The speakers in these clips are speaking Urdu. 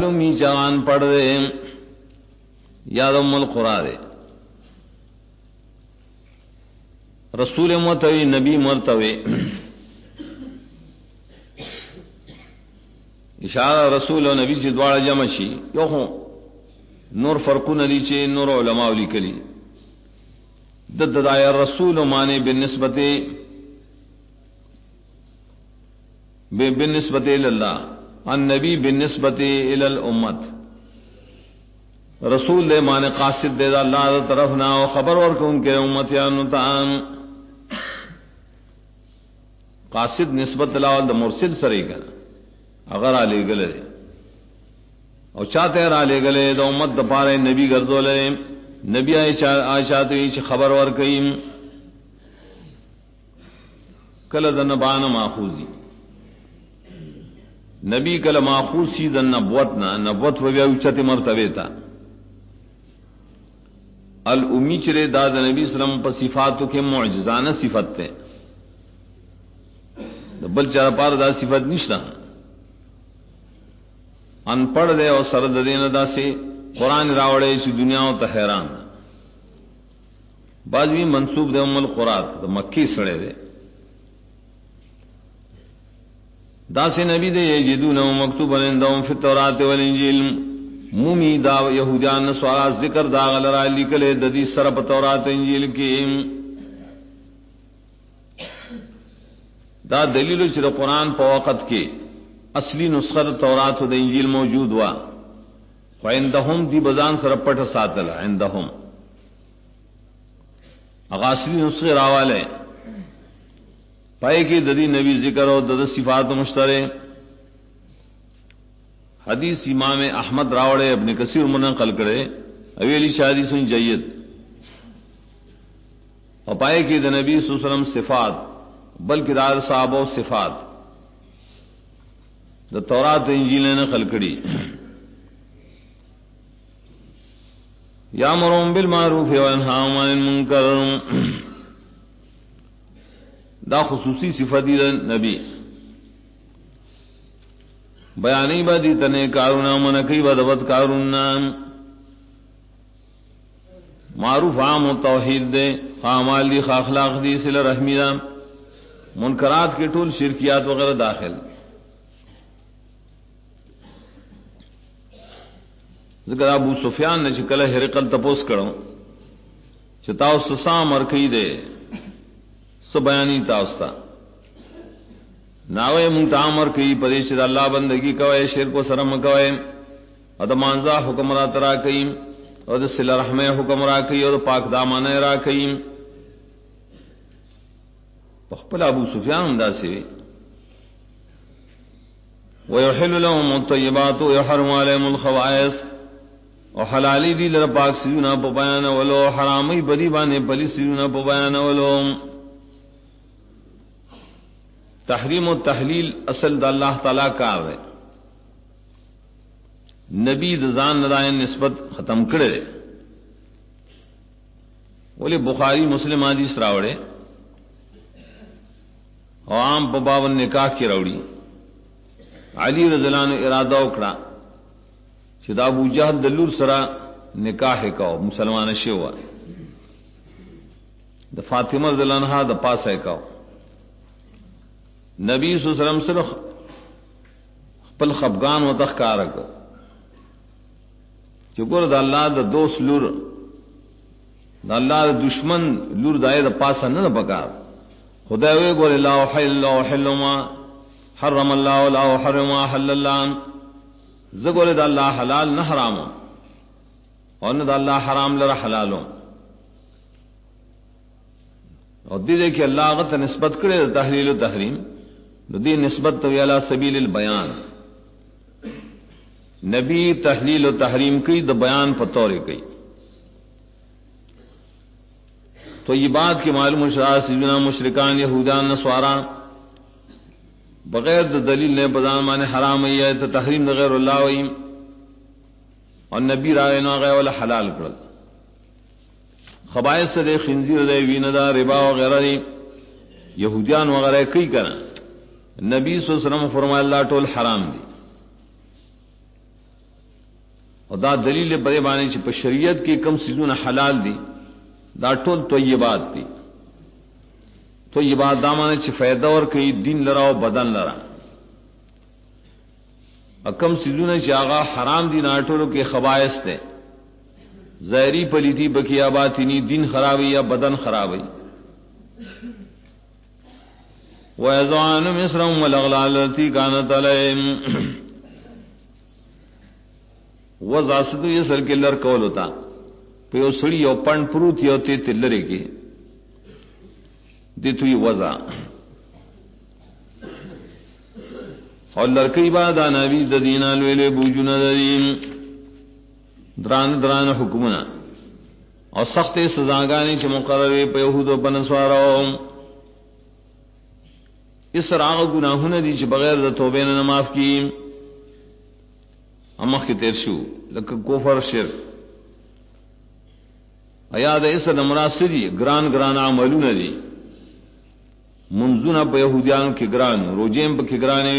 می جوان پڑھ دے یا ام القرآ دے رسول مرتوی نبی مرتوی اشارہ رسول و نبی سے دوارا جمع شی یو خو نور فرقون علی چے نور علماء علی کلی ددایا رسول مانے بالنسبت اللہ النبی بالنسبت الی الامت رسول دے مانے قاصد دے اللہ دا طرف نہ و خبر ورک ان کے امتیان تام قاصد نسبت اللہ دا مرسل سرے گا اگر آلے گلے اور چاہتے ہیں آلے گلے دا امت دا پارے نبی گردو لے نبی آئیشاتے ہی خبر ورکیم کل دا نبان ماخوزی نبی کل ماخوزی دا نبوت و بیاوچت مرتبے تا الامی چرے دا نبی صلی اللہ علیہ وسلم پا صفاتو کے معجزانہ صفت تے بل چارہ پار دا صفت نشتا ان پڑھ دے اور سرد دین دا سے قرآن راوڑے اسی دنیا و تحیران بعض بھی منصوب دے ام القرآن دا مکی سڑے دے دا سے نبی دے یجدون مکتوبا عندهم فی التوراۃ والانجیل مومی دا یہودیان نصارا ذکر دا غلرا لکلے ددی سرپ تورات انجیل کی دا دلیل چر قرآن پا وقت کے اصلی نسخہ تورات و انجیل موجود ہوا وعندهم دی بزان سر پٹ ساتل عندهم اغاصلی نسخے راوالے پائے کی ددی نبی ذکر و دد صفات مشترے حدیث امام احمد راوڑے ابن کثیر منقل کرے اویلی شادی سن جید اور پائے کی د نبی صلی اللہ علیہ وسلم صفات بلکہ دار صحابہ و صفات دا تورات انجیل نے نقل کری یامرون بالمعروف وینہاہم عن المنکر دا خصوصی صفت دی نبی بیانی با دی تنے کارونا منکی با دبت کارونا معروف عام و توحید دے خامال دی خاخلاق دی صلح رحمی دا منکرات کے ٹول شرکیات وغیرہ داخل ذکر ابو سفیان نے چکل ہرقل تپوس کرو چتاو سسام ارکی دے سبیانی تاوستا ناوے منتعامر کی پدیش دا اللہ بندگی کوئے شرک و سرم کوئے اور دا مانزا حکم را ترا کئیم اور دا صلح رحمہ حکم را کئی اور دا پاک دامانہ را کئیم پخپل ابو سفیان دا سے وَيُحِلُّ لَهُمُ الطَّيِّبَاتُ وَيُحَرِّمُ عَلَيْهِمُ الْخَبَائِثَ اور حلالی دی لر پاک سیدنا پا بیان ولو حرامی بدی بانے پلی سیدنا پا بیان ولو تحریم و تحلیل اصل دا اللہ تعالی کار ہے نبی دزان ندائن نسبت ختم کرے ولی بخاری مسلم حدیث راوڑے اور عام پا باون نکاح کی روڑی علی رضی اللہ عنہ ارادہ اکڑا چدا ابو جہل دلور سرا نکاح کاو مسلمان شیوا دا فاطمہ رضی اللہ عنہ دا پاس ہے کاو نبی صلی اللہ علیہ وسلم صرف پل خفگان و تخکار کو چکور دا اللہ دا دوست لور دا اللہ دا دشمن لور دائے دا پاسا نہ پکار خدا وے گور لا احل ما حرم اللہ لا احرم ما حل اللہ زگور دا اللہ حلال نہ حرام اور نہ دا اللہ حرام لرا حلالوں اور دے کہ اللہ غت نسبت کرے تحلیل و تحریم دی نسبت تو علی سبیل البیان نبی تحلیل و تحریم کی دا بیان پتورے کی تو یہ بات کہ معلوم شرع سیدنا مشرکان یہودان نصارا بغیر دا دلیل نے بدان مانے حرام ہے تو تحریم غیر اللہ ویم اور نبی رائے نہ غیر ولا حلال کرل خبائث سے دے خنزیر دے وین دا ربا وغیرہ دی یہودیان وغیرہ کئی کرنا نبی صلی اللہ علیہ وسلم فرمایا اللہ ٹول حرام دی اور دا دلیل بڑے بانے چ شریعت کی کم سیزون حلال دی دا ټول طیبات دی طیبات دا معنی چ فائدہ اور کئی دین لرا او بدن لرا کم سیزون چ آغا حرام دی ناٹولو کے خبائث تے ظاہری پلیتی بکیا باطنی دین خرابی یا بدن خرابی وَيَزْعَانُ مِصْرًا وَالْأَغْلَالَ الَّتِي كَانَتْ عَلَيْهِمْ وزاسدو یہ سر کے لر کول ہوتا پیو سڑی او پن پروتی ہوتے تلرے کے دیتوی وزا اور لڑکی بعد نبی ددینا لویلے بوجونا ددین دران دران حکمنا اور سخت سزاگانی چ مقرر پہ یہود و بنسوارو اس راغ گناہوں نے دی چ بغیر د توبے نہ معاف کی امخ کی تیرشو لک کفر شرک ایاد اس نمراسری گران گران عملون دی منزون پہ یہودیان کی گران روجیم پہ کی گرانے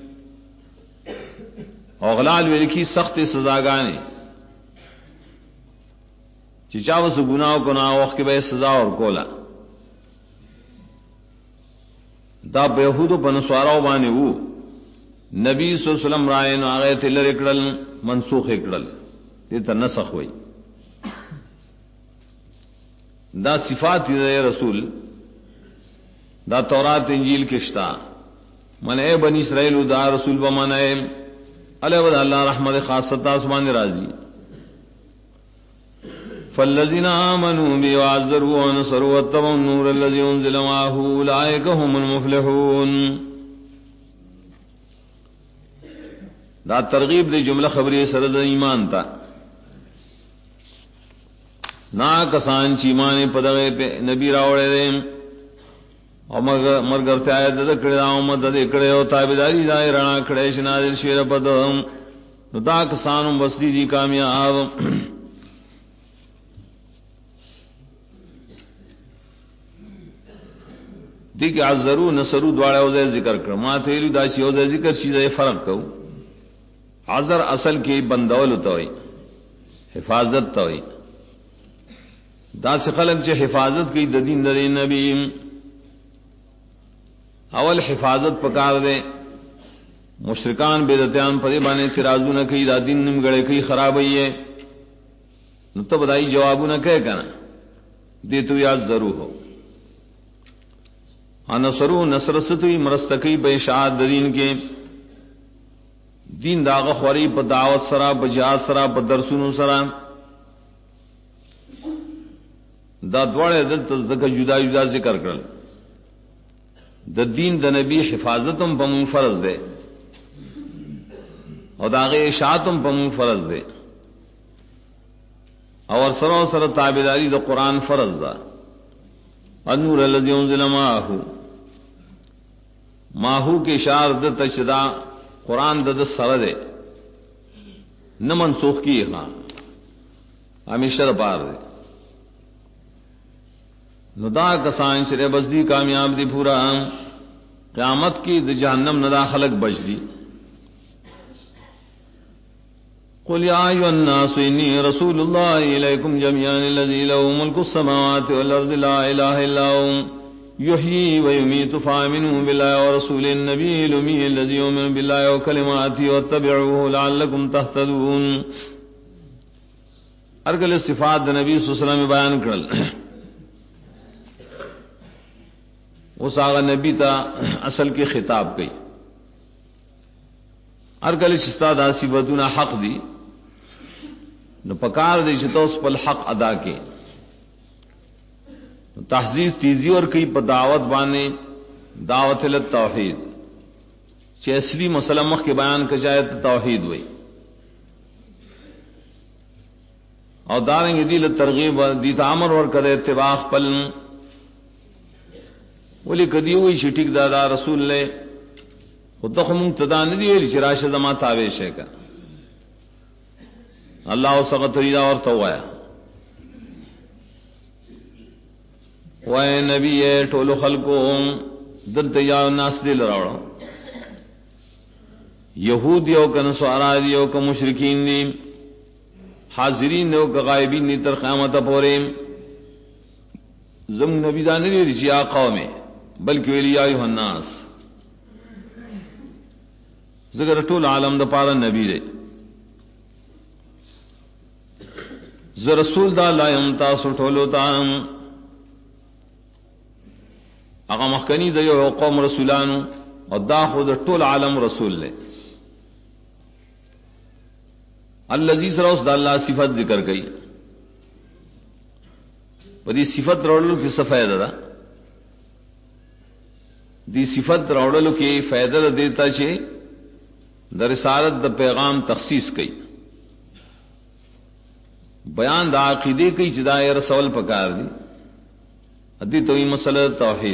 اغلال ویلکی سخت سزاگانی چچاوس گناہ کو نا وقت کے بے سزا اور کولا دا بیہودو پنسواراو بانے وہ نبی صلی اللہ علیہ وسلم رائن آگئے تلر اکڑل منسوخ اکڑل دیتا نسخ ہوئی دا صفات دے رسول دا تورات انجیل کشتا من اے بنی اسرائیل دا رسول بمن اے علیہ ود اللہ رحمت خاصتا اسمان راضی فالذین آمنوا بی وعزروا ونصروا واتبعوا النور الذی انزل معه اولئک هم المفلحون دا ترغیب دی جملہ خبری سرد ایمان تا نا کسان چی ایمان پدغے پہ نبی راوڑے دے اور مرگرتے آیت دکڑے دا امت دکڑے ہو تابداری دائی رنا کڑے شنازل شیر پدغم نو دا کسانم بسلی دی کامیاب دیکھ عزرو نصرو دوارے اوزے ذکر کر ما تیلو دا چی اوزے ذکر چیزے فرق کرو عذر اصل کی بندول توئی حفاظت توئی دا سے خلق چے حفاظت کی دین دے نبی اول حفاظت پکار دے مشرکان بدعتیان پدے بانے اعتراضو نہ کئی دا دین نم گڑے کئی خراب ہے نو تو بدائی جوابو نہ کہے کنا دے تو یا ضرور ہو انصرو نصر ستوی مرستقی بے اشاعت دین کے دین داغ خوری پا دعوت سرا پا جہاد سرا پا درسونو سرا دا دوڑے دل تزدک جدا جدا ذکر کرل دا دین دا نبی حفاظتم پا من فرض دے اور داغ اشاعتم پا من فرض دے اور سرا سرا تابداری دا قرآن فرض دا النور الذی انزل ماہو کے اشار د تشدا قرآن د سر دے نہ منسوخ کی ہاں ہمیشہ پار دے ندا کسان شرے بزدی کامیاب دی پورا قیامت کی د جہنم ندا خلق بچ دی قل یا ایھا الناس انی رسول اللہ الیکم جميعا الذی له ملک السماوات والارض لا الہ الا هو يحيي ويميت فآمنوا بالله ورسول النبي الأمي الذي يؤمن بالله وكلماته واتبعوه لعلكم تهتدون ارگل صفات نبی صلی اللہ علیہ وسلم بیان کرل اس آغا نبی تا اصل کی خطاب کی ارگل شستا دا صفتنا حق دی نو پکار دی چھتا اس پر حق ادا کے تحذیر تیزی اور کئی پا دعوت بانے دعوت للتوحید چی اصلی مسئلہ مخ کے بیان کا جائے تو توحید ہوئی اور داریں گے دیل ترغیب دیت عمر ور کرے اتباق پل ولی کدی ہوئی چھٹک دادا رسول لے خود تخم مقتدا ندی ہوئی چراش زمان تاویش ہے کا اللہ سغت ریدہ اور توایا وے نبی ٹولو خلقو دلت یا ناس دل راوڑا یہودیو کا نصارا دیو کا مشرکین دی حاضرین نو غائبین نی تر قیامت پورے زم نبی دان نے رجیا قوم بلکہ ویلی ایھا الناس ذکر ټول عالم د پاره نبی دے ز رسول دا لا یم تاسو ټولو تام هغه مخکنی د یو قوم رسولانو او دا خود ټول عالم رسول لے الذی سروس د الله صفات ذکر کړي پدې صفات راوړلو کې څه فائدہ ده دی صفات راوړلو کې فائدہ دیتا چې د رسالت د پیغام تخصیص کړي بیان د عقیدے کی جدائے رسول پکار دی ادی توئی مسئلہ توحید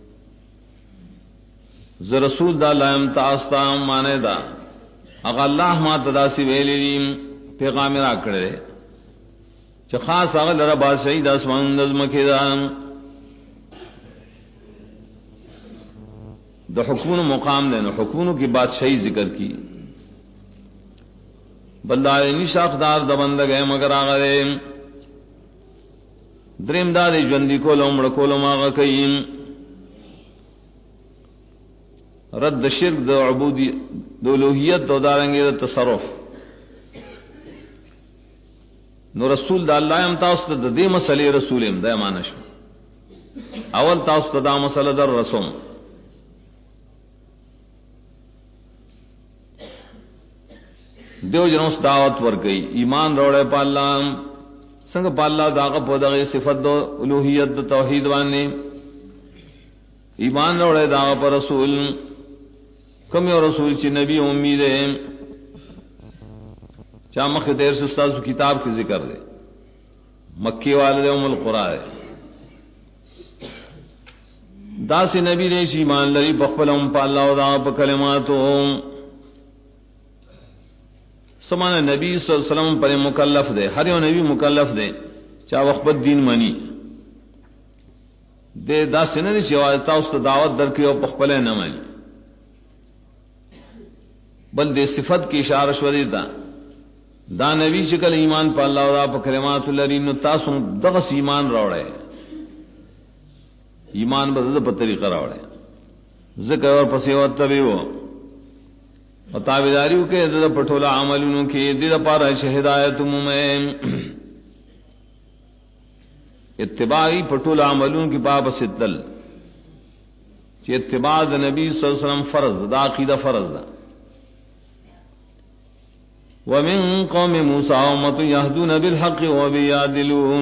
ز رسول دا لائم تاستا مانے دا اگر اللہ ما تداسی ویلیم پیغام را کړه چې خاص هغه لره بادشاہی د اسمان نظم کې دا د حکومت مقام نه حکومت کی بادشاہی ذکر کی بلدارنی شاخدار د بندګې مگر هغه دریم دار ژوند کولو مړ کولو ماغه کین رد شرک د عبودی د الوهیت د دارنګ د تصرف نو رسول د الله ام تاسو د دې مسلې رسول ام د معنی شو اول تاسو ته دا مسله در رسوم دیو جنوس دعوت ور گئی ایمان روڑے پالا سنگ پالا داغ پودغه صفت دو الوہیت دو توحید باندې ایمان روڑے داغ پر رسول کم یو رسول چې نبی امید ہے چا مخ دیر سے استاد کتاب کی ذکر دے مکی والد ام القرآ ہے دا سے نبی نے ایمان لری بخبل ام پالا و دا په کلماتو سمانا نبی صلی اللہ علیہ وسلم پر مکلف دے ہر یو نبی مکلف دے چا وقت دین منی دے دا سنری چوالتا اس دعوت در کی او پخپلے نہ منی بل دے صفت کی اشارہ شودی دا دا نبی شکل ایمان پا اللہ و دا پا کلمات اللہ رین تاسو دغس ایمان روڑے ایمان بدد پا طریقہ روڑے ذکر اور پسیوت تبیو اور تابداریوں کے دد پٹھولا عملوں کی دد پارا ہدایت میں اتباعی پٹھولا عملوں کی پاپ ستل کہ اتباع نبی صلی اللہ علیہ وسلم فرض دا عقیدہ فرض دا ومن قوم موسیٰ امت یہدون بالحق وبیعدلون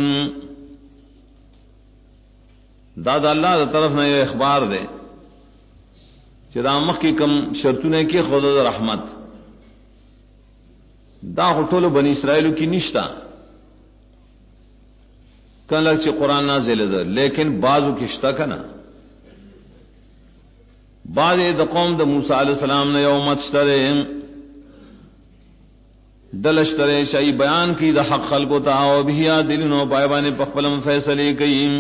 دا اللہ دا طرف نے یہ اخبار دے چرامخ کی کم شرطنے کی خود رحمت دا غټولو بنی اسرائیل کی نشتا کله چې قران نازل ده لیکن بعضو کشتا کنا بعض د قوم د موسی علیہ السلام نے یومت شتره دلشتره شی بیان کی د حق خلق تا او بیا دلونو پایبان پخپلم فیصله کئ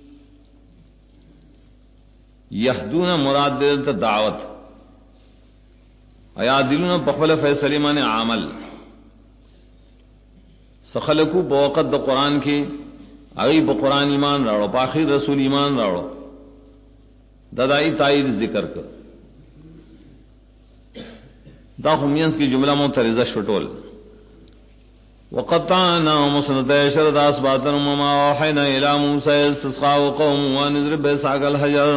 یہدون مراد دلتا دعوت ایا دلون پخبل فیصلی مانے عمل سخلقو بوقت دا قرآن کی اگئی پا قرآن ایمان راڑو پا آخر رسول ایمان راڑو دادائی تائید ذکر کر دا خمینس کی جملہ مترزہ شٹول وقطعنا مسنت عشر داس باتن وما وحینا الى موسیٰ استسقاء قوم وانضرب بیساق الحجر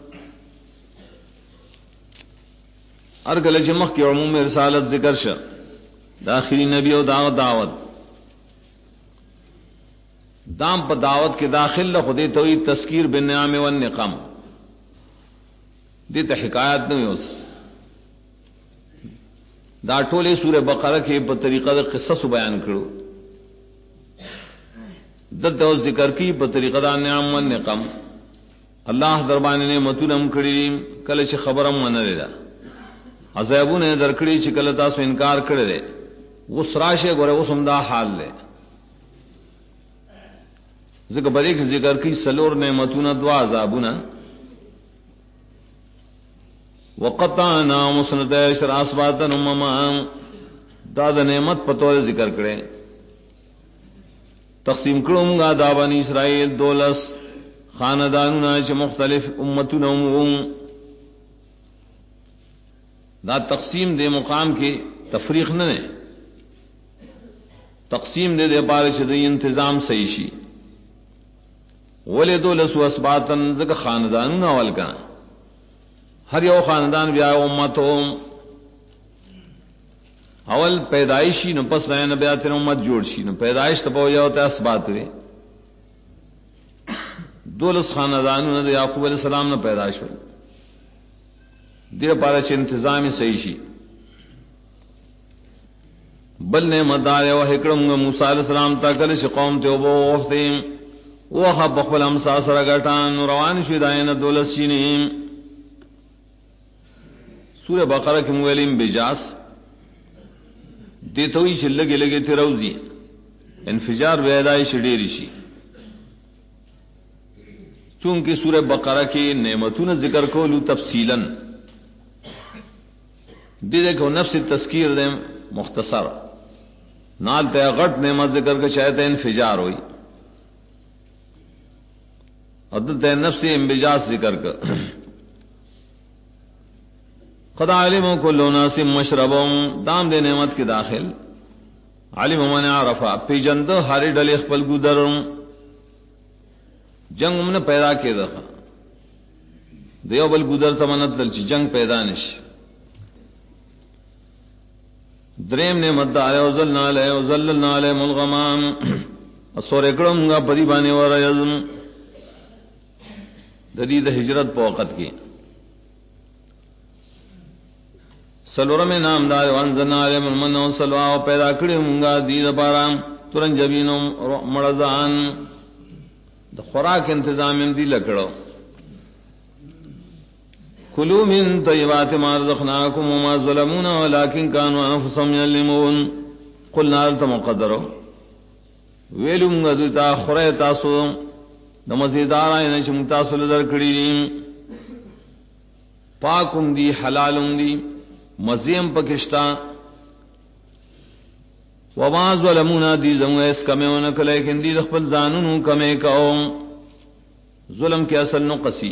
ارگل جمخ کی عموم رسالت ذکر شا داخلی نبی و دعوت دام پا دعوت کے داخل لخدے توی تذکیر بالنعم والنقم دیتا حکایت نہیں ہو دا ٹولے سورہ بقرہ کے پا طریقہ دا قصص بیان کرو دتا ذکر کی پا طریقہ دا نعم والنقم اللہ دربانی نے متونم کری کلچ خبرم من لے دا عذابو نے درکڑی چکلتا سو انکار کرے دے وہ سراشے گورے وہ سمدہ حال لے ذکر بریک ذکر کی سلور نعمتون دعا عذابونا وقطعنا مسنت عشر اسباطا امما داد نعمت پتور ذکر کرے تقسیم کروں گا دا بنی اسرائیل 12 خاندانوں چ مختلف امتوں دا تقسیم دے مقام کی تفریق نہ نے تقسیم دے پارے چ انتظام صحیح شی ولے 12 اسباتن زک خاندانوں اول کا ہر یو خاندان بیا امتوں اول پیدائشی نو پس رہے نبی آتے امت جوڑ شی نو پیدائش تبو یا ہوتا ہے اسبات ہوئے 12 خاندانوں نے یعقوب علیہ السلام نے پیدائش ہوئی دیر پارا چھ انتظامی صحیح شی بل نے مدار و حکرم موسیٰ علیہ السلام تاکل چھ قوم تیوبو وقتیم وخا بخبل امسا سرگٹان روان شدائن 12 شینیم سورہ بقرہ کی مویلیم بجاس دیتوئی چھ لگے لگے تی روزی انفجار بیدائی شدیری شی چونکہ سورہ بقرہ کی نعمتون ذکر کو لو تفصیلاً دیدے کو نفس تذکیر دے مختصر نال تے غٹ نعمت ذکر کے چاہتے انفجار ہوئی عدل تے نفس انبجاس ذکر کر قد علموا كل ناس مشربهم دام دے نعمت کے داخل علم من عرفا پی جند ہر ڈل خپل گدر جنگ من پیدا کے دخا دیو بل گدر تمنت دل جنگ پیدا نش دریم نعمت دا علیہ وزلنا علیہ وزللنا علیہ ملغمان اسور اکڑم گا پری بانے ورہ یزم ددید ہجرت پا وقت کی سلورم نام دار وانزلنا علیہ من و سلوہ و پیدا کری منگا دید پارا ترن جبین و مرزان دا خوراک انتظام دی لکڑو کلوا من طیبات ما رزقناکم وما ظلمونا ولكن كانوا انفسهم یظلمون قلنا التمقدروا ویلو منگا دوتا خورے تاسو دا مزیدار آئین چھ متاسو لدر کری پاکم دی حلالم دی مزیم پکشتا وما ظلمونا دی زمگا اس کمے ونک لیکن دی دخپل زانونو کمے کاؤ ظلم کے اصل نقصی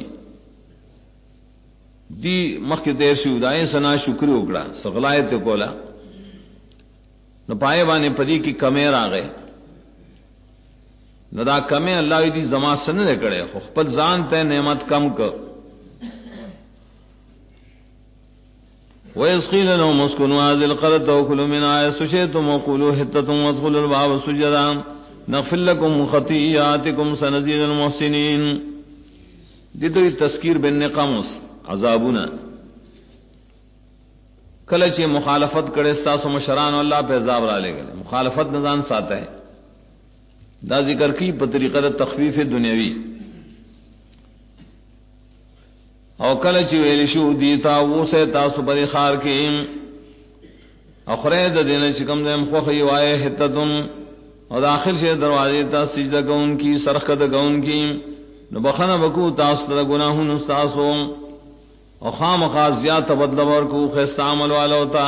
دی مخی دیر شو دائیں سنا شکر اکڑا سغلائت کولا نو پائے بانے پدی کی کمے را گئے نو دا کمے اللہ دی زما سن دے کڑے خپل زان تے نعمت کم کر وَإِذْ قِيلَ لَهُمُ اسْكُنُوا هَٰذِهِ الْقَرْيَةَ وَكُلُوا مِنْهَا حَيْثُ شِئْتُمْ وَقُولُوا حِطَّةٌ وَادْخُلُوا الْبَابَ سُجَّدًا نَغْفِرْ لَكُمْ خَطِيئَاتِكُمْ سَنَزِيدُ الْمُحْسِنِينَ دی تو تذکیر بالنقمص عذابنا کلچ مخالفت کرے ساس و مشران اللہ پہ عذاب را لے گئے مخالفت نظان ساتا ہے دا ذکر کی بطریقہ تخفیف دنیاوی او کلچ ویلشو دیتا وہ سے تاسو پر خار کی اخرید دین چکم دیم خوخی وائے حتتن او داخل سے دروازے تا سجدہ گون کی سرخت گون کی نبخن بکو تاسو تا گناہون استاسو او خام خاصیات بدلور کو خیست عمل والا ہوتا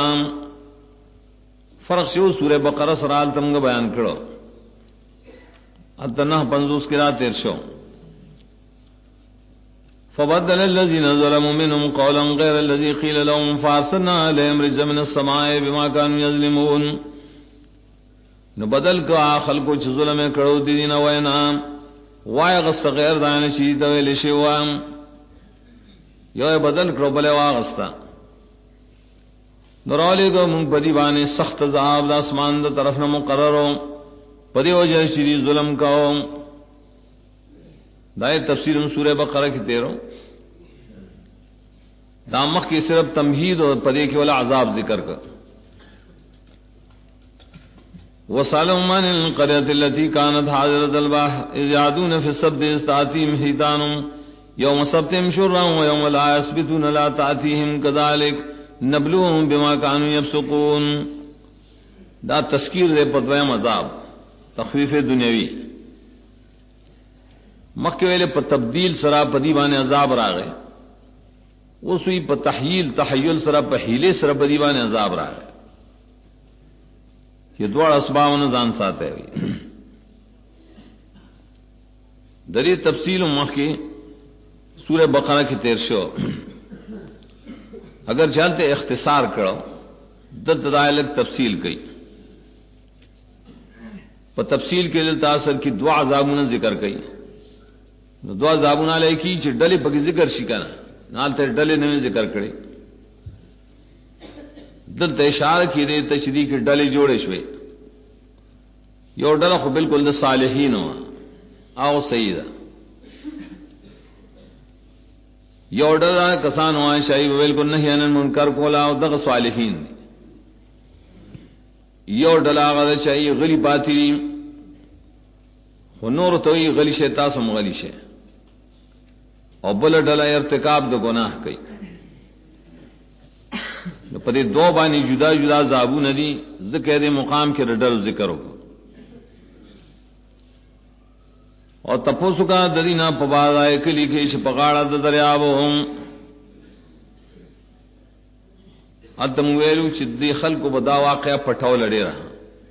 فرق شو سورہ بقرہ سرال تمگا بیان کرو اتنہ 50 کی رات تیر شو فبدل الذين ظلموا منهم قولا غير الذي قيل لهم فارسلنا عليهم رجزا من السماء بما كانوا يظلمون نبدل کا خلقو چ ظلم کرو دین وینا وای غس غیر دان شی دویل شوام یو بدل کرو بلے واغستا نورالی کو من بدی بانے سخت عذاب د اسمان د طرف نہ مقررو پدی وجہ شری ظلم کاو دائے تفسیر سورہ بقرہ کی 13 دامخ کی صرف تمہید اور پدے کے والا عذاب ذکر کر وَسَأَلَهُمْ عَنِ الْقَرْيَةِ الَّتِي كَانَتْ حَاضِرَةَ الْبَحْرِ إِذْ يَعْدُونَ فِي السَّبْتِ إِذْ تَأْتِيهِمْ حِيتَانُهُمْ يَوْمَ سَبْتِهِمْ شُرًّا وَيَوْمَ لَا يَسْبِتُونَ لَا تَأْتِيهِمْ كَذَلِكَ نَبْلُوهُمْ بِمَا كَانُوا يَفْسُقُونَ دا تذکیر دے پتویم عذاب تخفیف دنیاوی مکہ ویلے پر تبدیل سرا پدیبان عذاب را گئے وہ سوئی پر تحیل سرا پہیلے سرا پدیبان عذاب را گئے یہ دوڑ اسباب نظان ساتے ہوئی دری تفصیل مخ کی سورہ بقرہ کی 13 اگر چلتے اختصار کرو دلائل تفصیل کی پر تفصیل کے لیے تاثر کی دعا عذابون ذکر کی دعا عذابون علیہ کی چھ ڈلی پکی ذکر شکنا نال تے ڈلے نے ذکر کرے دل اشارہ کی دے تشریح کے ڈلے جوڑے شوے یو ڈلا خو بالکل د صالحین ہوا آؤ سیدہ یو ڈلا کسان ہوا شاہی بالکل نہیں ان منکر کولا او دغ صالحین یو ڈلا غد شاہی غلی باطلی نور توئی غلی شیطا سم غلی شے اور بل ڈلا ارتکاب د گناہ کئی پدی دو بانی جدا جدا زابو ندی ذکر مقام کے ڈل ذکر ہو اور تپوسو کا درینا پباد آئے کلی کیش پکاڑا دریاب ہوں اتم ویلو چدی خلق کو بدا واقعہ پٹھاؤ لڑے رہا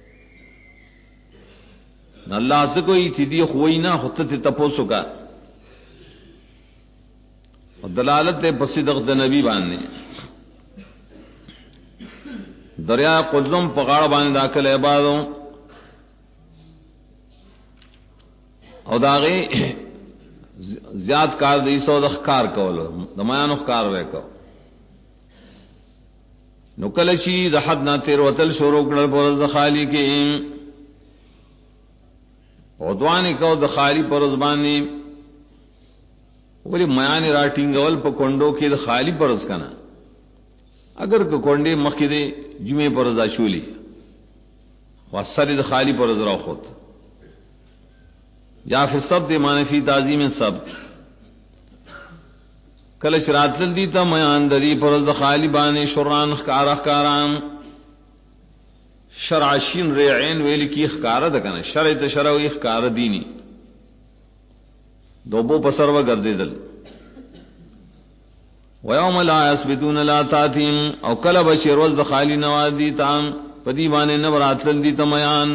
اللہ سے کوئی تھی دی خوئی نہ ہوتا تھی تپوسو کا اور دلالت پسیدق د نبی باندھنے دریا قزم پکاڑ باندھ داخل عبادوں اور داغی زیاد کار دی سو دخکار کولو دمیانو خکار وے کو نکلچی دحد نا تیر وطل شروع کرل پرز دخالی کی عدوانی کو دخالی پرز بانی ولی میانی راٹینگول پا کنڈو کی دخالی پرز کنا اگر کو کنڈے مخید جمعے پرز آشولی واسر دخالی پرز رو خود یا فی سبت معنی فی تعظیم سبت کلش راتل دیتا میان دری پرز خالی بانے شران اخکاران شرعشین ریعین ویلی کی اخکار دکنا شرع تشرعی اخکار دینی دوبو پسر و گردی دل ویوم لا یسبتون لا تاتیم او کلب شیروز خالی نواز دیتا پدی بانے نبراتل دیتا میان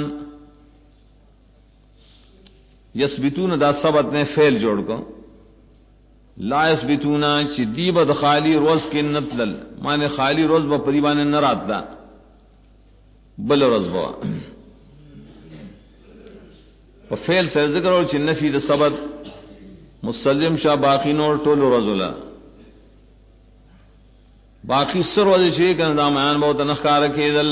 یسبتون دا ثبت نے فعل جوڑ کو لا یسبتون چی دی بد خالی روز کے نتلل مانے خالی روز با پریبان نراتلا بل روز با و فعل سے ذکر اور چی نفی دا ثبت مسلم شاہ باقی نور طول رزولا باقی سر وزی چی کن دا میان بہت نخکار کے دل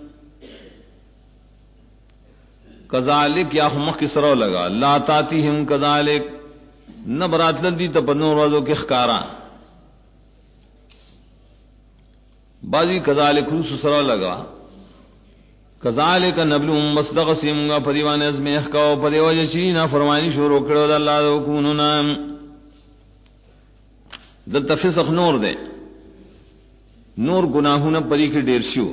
کذالک یا مخ کی سرو لگا لا تاتیہم کذالک نہ برات لدی تپنو روزوں کے خکارا بازی کذالک روس سرو لگا کذالک نبلوم مصدق سیمگا پریوان ازم احکاو پری وجہ چینا فرمانی شروع کرو دا اللہ دو کونونا دلتا فسق نور دے نور گناہونا پری کے دیر شو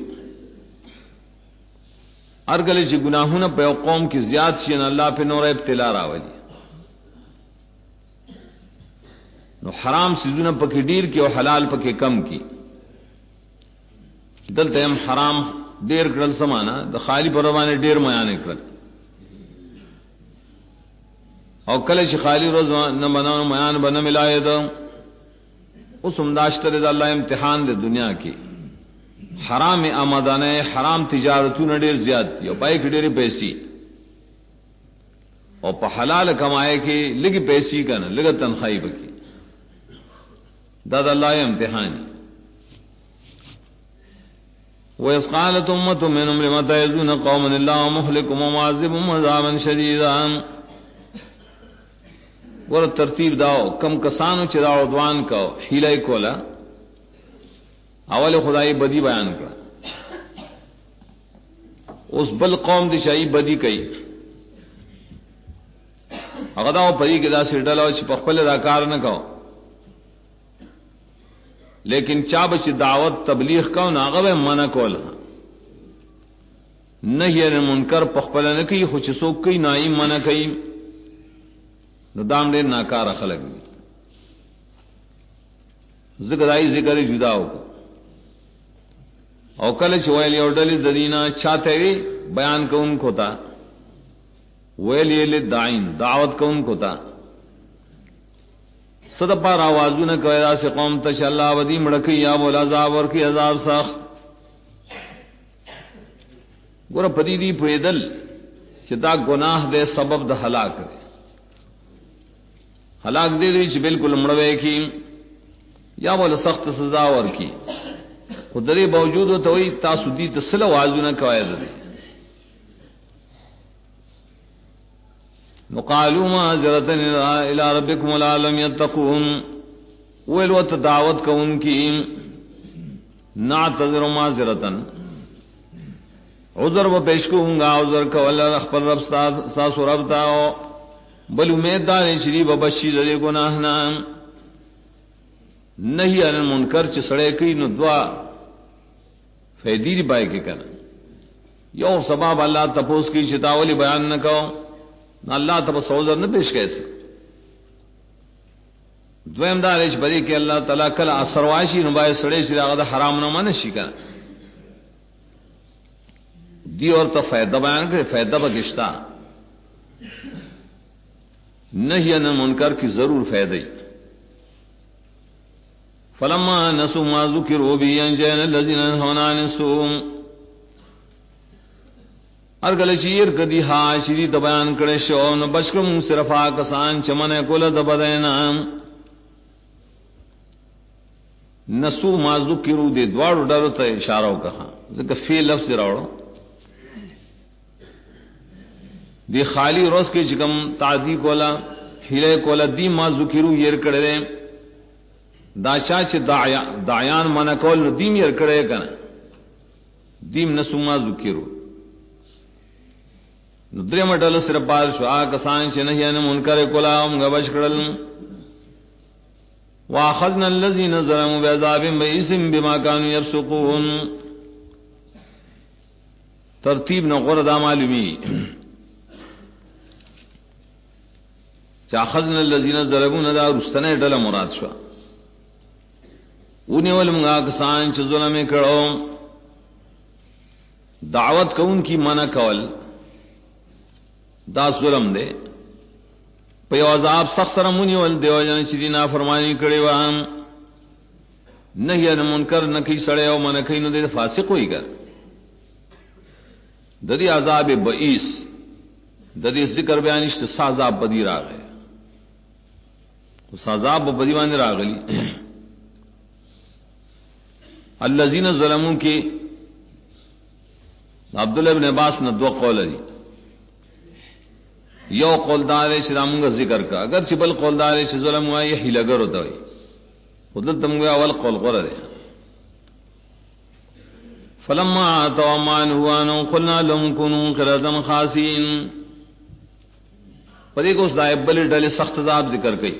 ارگلے چی گناہونا پہ قوم کی زیاد شین اللہ پہ نور ابتلا راولی نو حرام سیزونا پکی دیر کی اور حلال پکی کم کی دلتے ہم حرام دیر کرل سمانا دا خالی پروانے دیر میانے کرل اور کلے چی خالی روز نہ بناو میان بنا ملائے دا اس امداشتر دا اللہ امتحان دے دنیا کی حرام آمدانے حرام تجارتوں نہ ڈیر زیاد یا بائک ڈیری پیسی اور پا حلال کمائے کی لگی پیسی کا نا لگا تنخواہی بکی دادا اللہ امتحانی وَإِذْ قَالَتْ أُمَّةٌ مِّنْهُمْ لِمَ تَعِظُونَ قَوْمًا اللَّهُ مُهْلِكُهُمْ وَمُعَذِّبُهُمْ عَذَابًا شَدِيدًا ور ترتیب داؤ کم کسانو چدا عدوان کا حیلہ کولا اول خدائی بدی بیان کرا اس بل قوم دی چاہی بدی کئی اغداؤ پری کے دا سر ڈلاو چھ پخپل دا کار نہ کہو لیکن چا بچ دعوت تبلیغ کہو ناغب منع کولا نہی منکر پخپل نہ کی خوش سوک کئی نائی منع کئی دام دے ناکار خلق دی ذکر آئی ذکر جداؤ کو او کل چویلی اور ڈلی ددینا چاہتے گی بیان کو ان کو تا ویلی لدعین دعوت کو ان کو تا صد پار آوازونه کوي دا سه قوم ته چې الله ودی مړکی یا ول عذاب ورکی عذاب سخت. ګور پدی دی پېدل چې دا گناہ دے سبب د ہلاک دے، ہلاک دے دی چې بالکل مړوي کی یا ول سخت سزا ورکی. خدای باوجود ته وي تاسو دې تسل آوازونه کوي دې نقالوا معذرة الى ربكم لعلهم يتقون. ولوت دعوت کون کی نعتذر معذرة عذر و پیش کو ہوں گا، عذر کو اللہ اخبر رب ساس و رب تاؤ بل امید دار شریف بشیر دے گناہ نام نہیں ان منکر چ سڑے کی نو دعا فیدی دی پائے کے کنا یو سبب اللہ تپوس کی شتاولی بیان نہ کو نہ اللہ تب سوزر نہ پیش کیسے دویم دار اچ بری کہ اللہ تعالی کل اثرواشی نبائے سڑے شراغ دا حرام نہ منشی کنا دی اور تو فائدہ بیان کرے فائدہ بگشتہ نہیں ان منکر کی ضرور فائدہ. فلما نسوا ما ذکروا به انجینا الذین ينهون عن السوء. ارگل شیر کدی ہا شری تو بیان کرے شو نو بشکم صرف کسان چمن کول دبدینا نسو ما ذکروا دے دوار ڈرتے اشارہ کہا ذکر فی لفظ راوڑو دی خالی روز کے چکم تعدی کولا ہلے کولا دی ما ذکرو یر کڑے دا چاچ دایان من کول دیم یر کڑے کنا دیم نسو ما ذکرو ندری مٹل سر پار شو آکسان چھ نہیں ان منکر کولا ام گبش کڑل واخذنا الذين ظلموا بعذاب بئس بما كانوا يفسقون. ترتیب نہ غور دا معلومی چاخذنا الذين ظلموا ندا رستنے ڈل مراد شو اونی ول منگا کسان چ ظلم کړو دعوت کون کی منع کول دا ظلم دے په عذاب سخت سره مونی ول دیو جن چې دینا فرمانی کړي و نه یې منکر نه کی سړی او من کین نو د فاسق وي ګر د دې عذاب بئیس د دې ذکر بیان است سزا بدی راغی سزا بدی باندې راغلی. الذين ظلموا کی عبداللہ ابن عباس نے دو قول دی یو قول دار اسلام کا ذکر کا اگر چبل قول دار سے ظلم ہوا یہ ہیلگر ہوتا ہے خود تم گیا اول قول قرر ہے. فلما اتوا ما نهوا قلنا لهم كونوا قردة خاسئين. پدې کو صاحب بل ډلې سخت عذاب ذکر کړي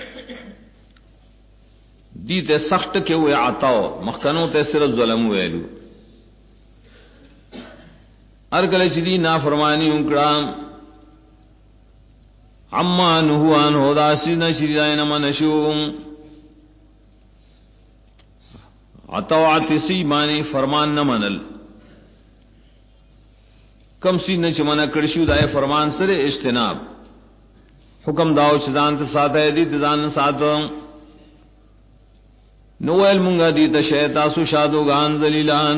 دي ته سخت کې وې عطاو مخکنو ته صرف ظلم ویلو هر کله چې دي نافرمانی وکړه عما نهوا عنه داسنا شریداین منشوم عطاوات سی معنی فرمان نہ منل کم سی نہ چمنا کڑشو دای فرمان سره اجتناب حکم داو چزان ته ساته دی تزان ساتو نو ول مونږه دی ته شیطان سو شادو غان ذلیلان.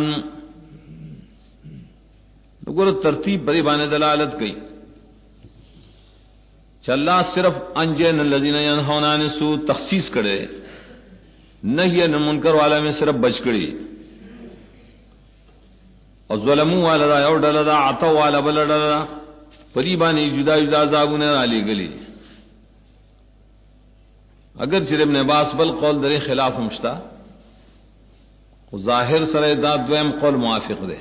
وګور ترتیب بری باندې دلالت کړي چې الله صرف انجن الذين ينهون عن السوء تخصیص کړي نهی عن منکر والا میں صرف بچ کړي او ظلمو والا دا یو ډله دا عطا والا بل ډله پری باندې جدا جدا عذابونه علی گلی. اگر چر ابن عباس بل قول در خلاف مشتا ظاہر سره دا دویم قول موافق ده.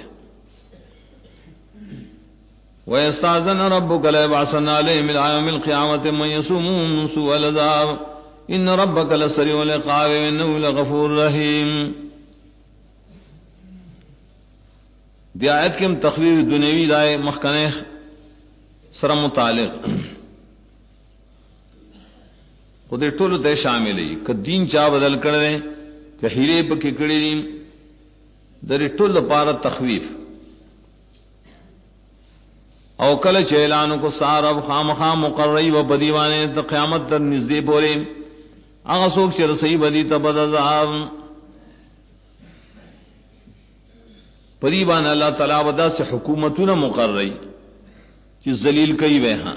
وَيَسْتَأْذِنُ رَبُّكَ لَيَبْعَثَنَّ عَلَيْهِمْ إِلَى يَوْمِ الْقِيَامَةِ مَن يَسُومُهُمْ سُوءَ الْعَذَابِ إِنَّ رَبَّكَ لَسَرِيعُ الْعِقَابِ وَإِنَّهُ لَغَفُورٌ رَحِيمٌ. دی آیت کے تخویف دنیوی دائے مخکنے سره متعلق خود ټولو ته شامل ای ک دین چا بدل کړي ک هیره پکې کړي درې ټول لپاره تخویف او کله چې اعلان کو سارب خامخا مقرری و بدیوانه ته قیامت تر نږدې پورې هغه څوک چې رسي بدی ته بد عذاب پریبان الله تعالی ودا سے حکومتونه مقرری چې ذلیل کوي وها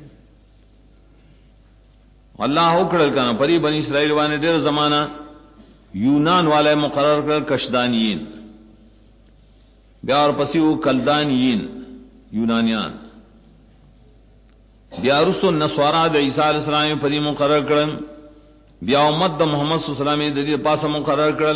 الله وکړل کنه پری بنی اسرائیل باندې ډېر زمانہ یونان والے مقرر کړ کشدانیین بیا اور پسې وو کلدانیین یونانیان بیا رسو نصارا د عیسی علیہ السلام پری مقرر کړل بیا امت د محمد صلی الله علیه وسلم د دې پاسه مقرر کړل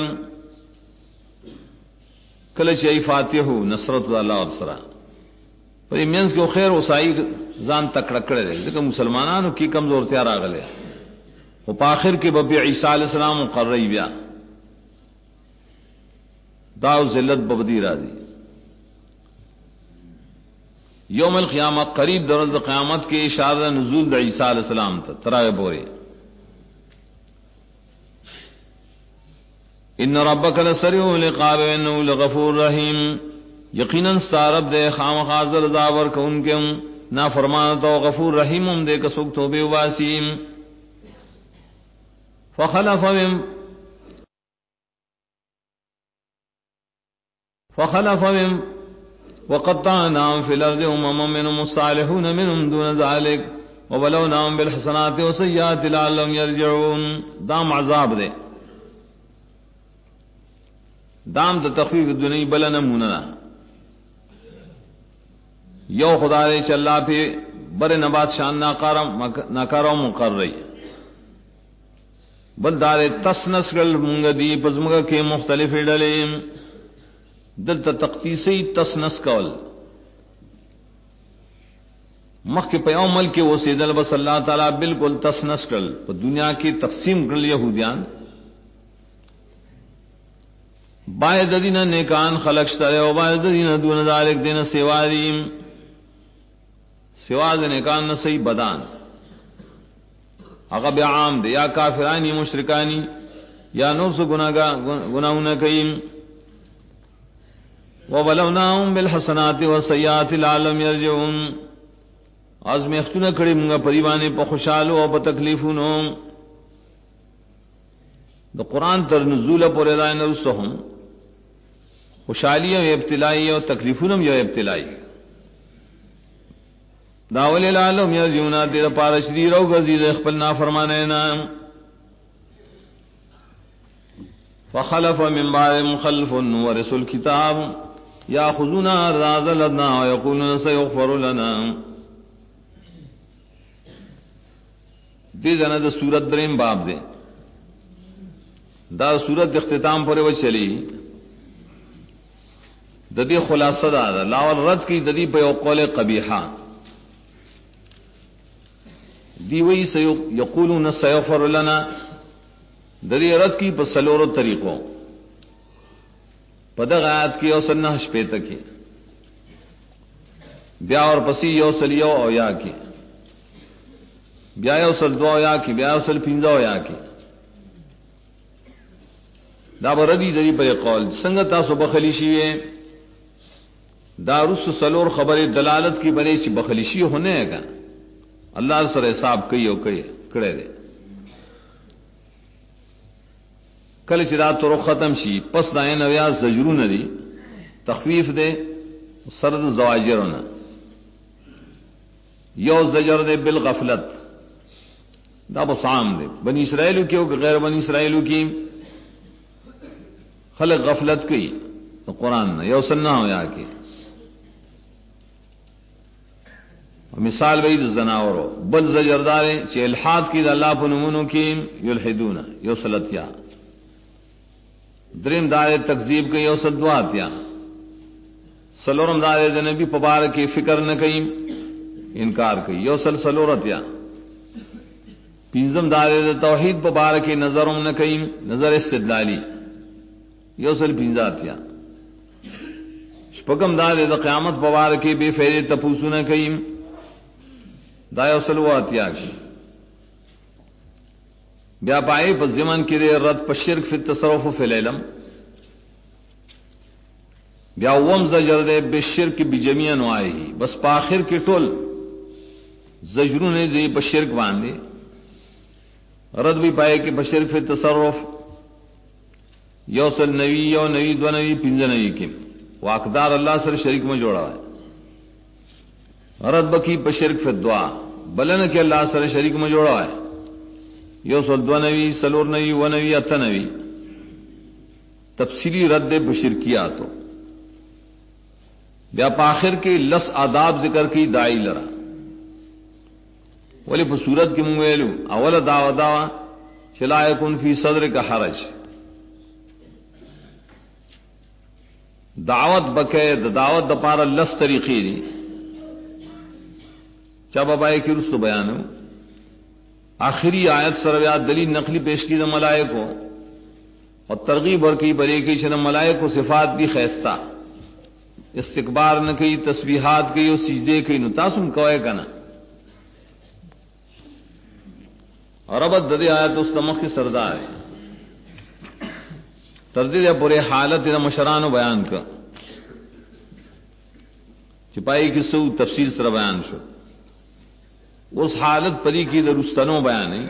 کله چې فاتحه نصرت الله ورسره پر مینس کو خیر وسائی ځان تکړه کړل ځکه مسلمانانو کی کمزورتیا راغله او په اخر کې به عیسی علیہ السلام مقرر بیا دا ذلت ببدی راځي یوم القیامه قریب درز قیامت کې اشاره نزول د عیسی علیہ السلام ته تراغه بوري ان ربک لسریع العقاب انه لغفور رحیم یقینا سارب دے خام خاضر زاور کو ان کے نا فرمان تو غفور رحیم دے کہ سوک توبے واسیم فخلف من وقطعناهم في الارض امما منهم الصالحون منهم دون ذلك وبلوناهم بالحسنات والسيئات لعلهم يرجعون دام عذاب دے دام تو تخفیف دنیا بل نمونہ یو خدا دے چ اللہ پہ بر نبات شان ناکارو مقرری بل دار تسنس گل مونگ دی پزمگ کے مختلف ڈلے دل تقتیسی تسنس کول مخ کے پیامل کے وہ سیدل بس اللہ تعالیٰ بالکل تسنس کل دنیا کی تقسیم کر یہودیان باید دین نیکان خلق شترے و باید دین دون ذالک دین سواریم سوا دین نیکان نسی بدان اغب عام دے یا کافرانی مشرکانی یا نفس گناہون کئیم وَبَلَوْنَاهُمْ بِالْحَسَنَاتِ وَالسَّيِّئَاتِ لَعَلَّهُمْ يَرْجِعُونَ آزمیختونه کړي موږ پریوانه په خوشاله او په تکلیفونو د قران تر نزول پورې دا نه وسهم خوشالي او ابتلای او تکلیفونه یو ابتلای دا ولې لعلهم يرجعون دې لپاره چې دی رو غزي خپل نافرمانه نه فخلف من بعدهم خلف ورثوا الكتاب ياخذون عرض الادنى ويقولون سيغفر لنا دې جنا د سورۃ دریم باب دے دا سورۃ اختتام پورې و چلی د دې خلاصہ دا لاول رد کی د دې په یو قول قبیحه دی وی یقولون سيغفر لنا د دې رد کی په سلورو طریقو په دغه آیات کې او سنه شپې تکي بیا اور پسی یو سلیو او یا کی بیا یو سل دو یا کی بیا یو سل پینځو یا کی دا بردی دری پر قول څنګه تاسو بخلی شي دا رس سلور خبر دلالت کی بنے چې بخلی شي ہونے گا اللہ سره حساب کوي او کوي کړه دے کله چې رات رو ختم شي پس دا نه بیا زجرون دي تخفیف دے سرد زواجرونه یو زجر دے بالغفلت دا بصام دے بنی اسرائیل کی او غیر بنی اسرائیل کی خلق غفلت کی تو قرآن نہ یو سننا ہو یا کہ مثال بید زناورو بل زجردارے چہ الحاد کی دا اللہ پنمونو کی یلحدون یو سلطیا درم دارے تکذیب کی یو سدواتیا سلورم دارے دا نبی پبارک کی فکر نہ کئی انکار کی یو سلورتیا پینزم دارے دا توحید پبارک کی نظرم نہ کئی نظر استدلالی یوسل پینزاتیا شپکم دا دے دا قیامت بوار کے بے فیدے تپوسونا کئیم دا یوسل واتیا کی بیا پائے پس زمان کی دے رد پس شرک فی التصرف فی العلم بیا وم زجر دے بے شرک بی جمیعن آئے ہی بس پاخر کی ٹول زجروں نے دے پس شرک باندے رد بھی پائے کہ بشرف تصرف یوسل نوی یو نوی دو نوی پنج نوی کی واقدار اللہ سر شریک میں جوڑا ہے. رد بکی بشرک فی دعا بلن کے اللہ سر شریک میں جوڑا ہے. یوسل دو نوی سلور نوی و نوی ات نوی تفصیلی رد بشرکیات تو بیا پاخر کے لس آداب ذکر کی دائی لرا ولی په صورت کې مونږ ویلو اوله دعوا چلا یکن فی صدر کا حرج دعوت بکې د دعوت د پاره لس طریقې دي چا بابای کې رسو بیانو آخری آیت سره بیا دلیل نقلی پیش کی د ملائکو اور ترغیب ورکی بری کی چې ملائکو صفات دی خیستا استکبار نہ کی تسبیحات کی او سجدے کی نو تاسو کوی کنه اور اب ددی آیت اس تمخ کی سردار ہے تردید پورے حالت مشران بیان کا چپائی کی سو تفصیل سر بیان شو اس حالت پری کی رستنوں بیان ہے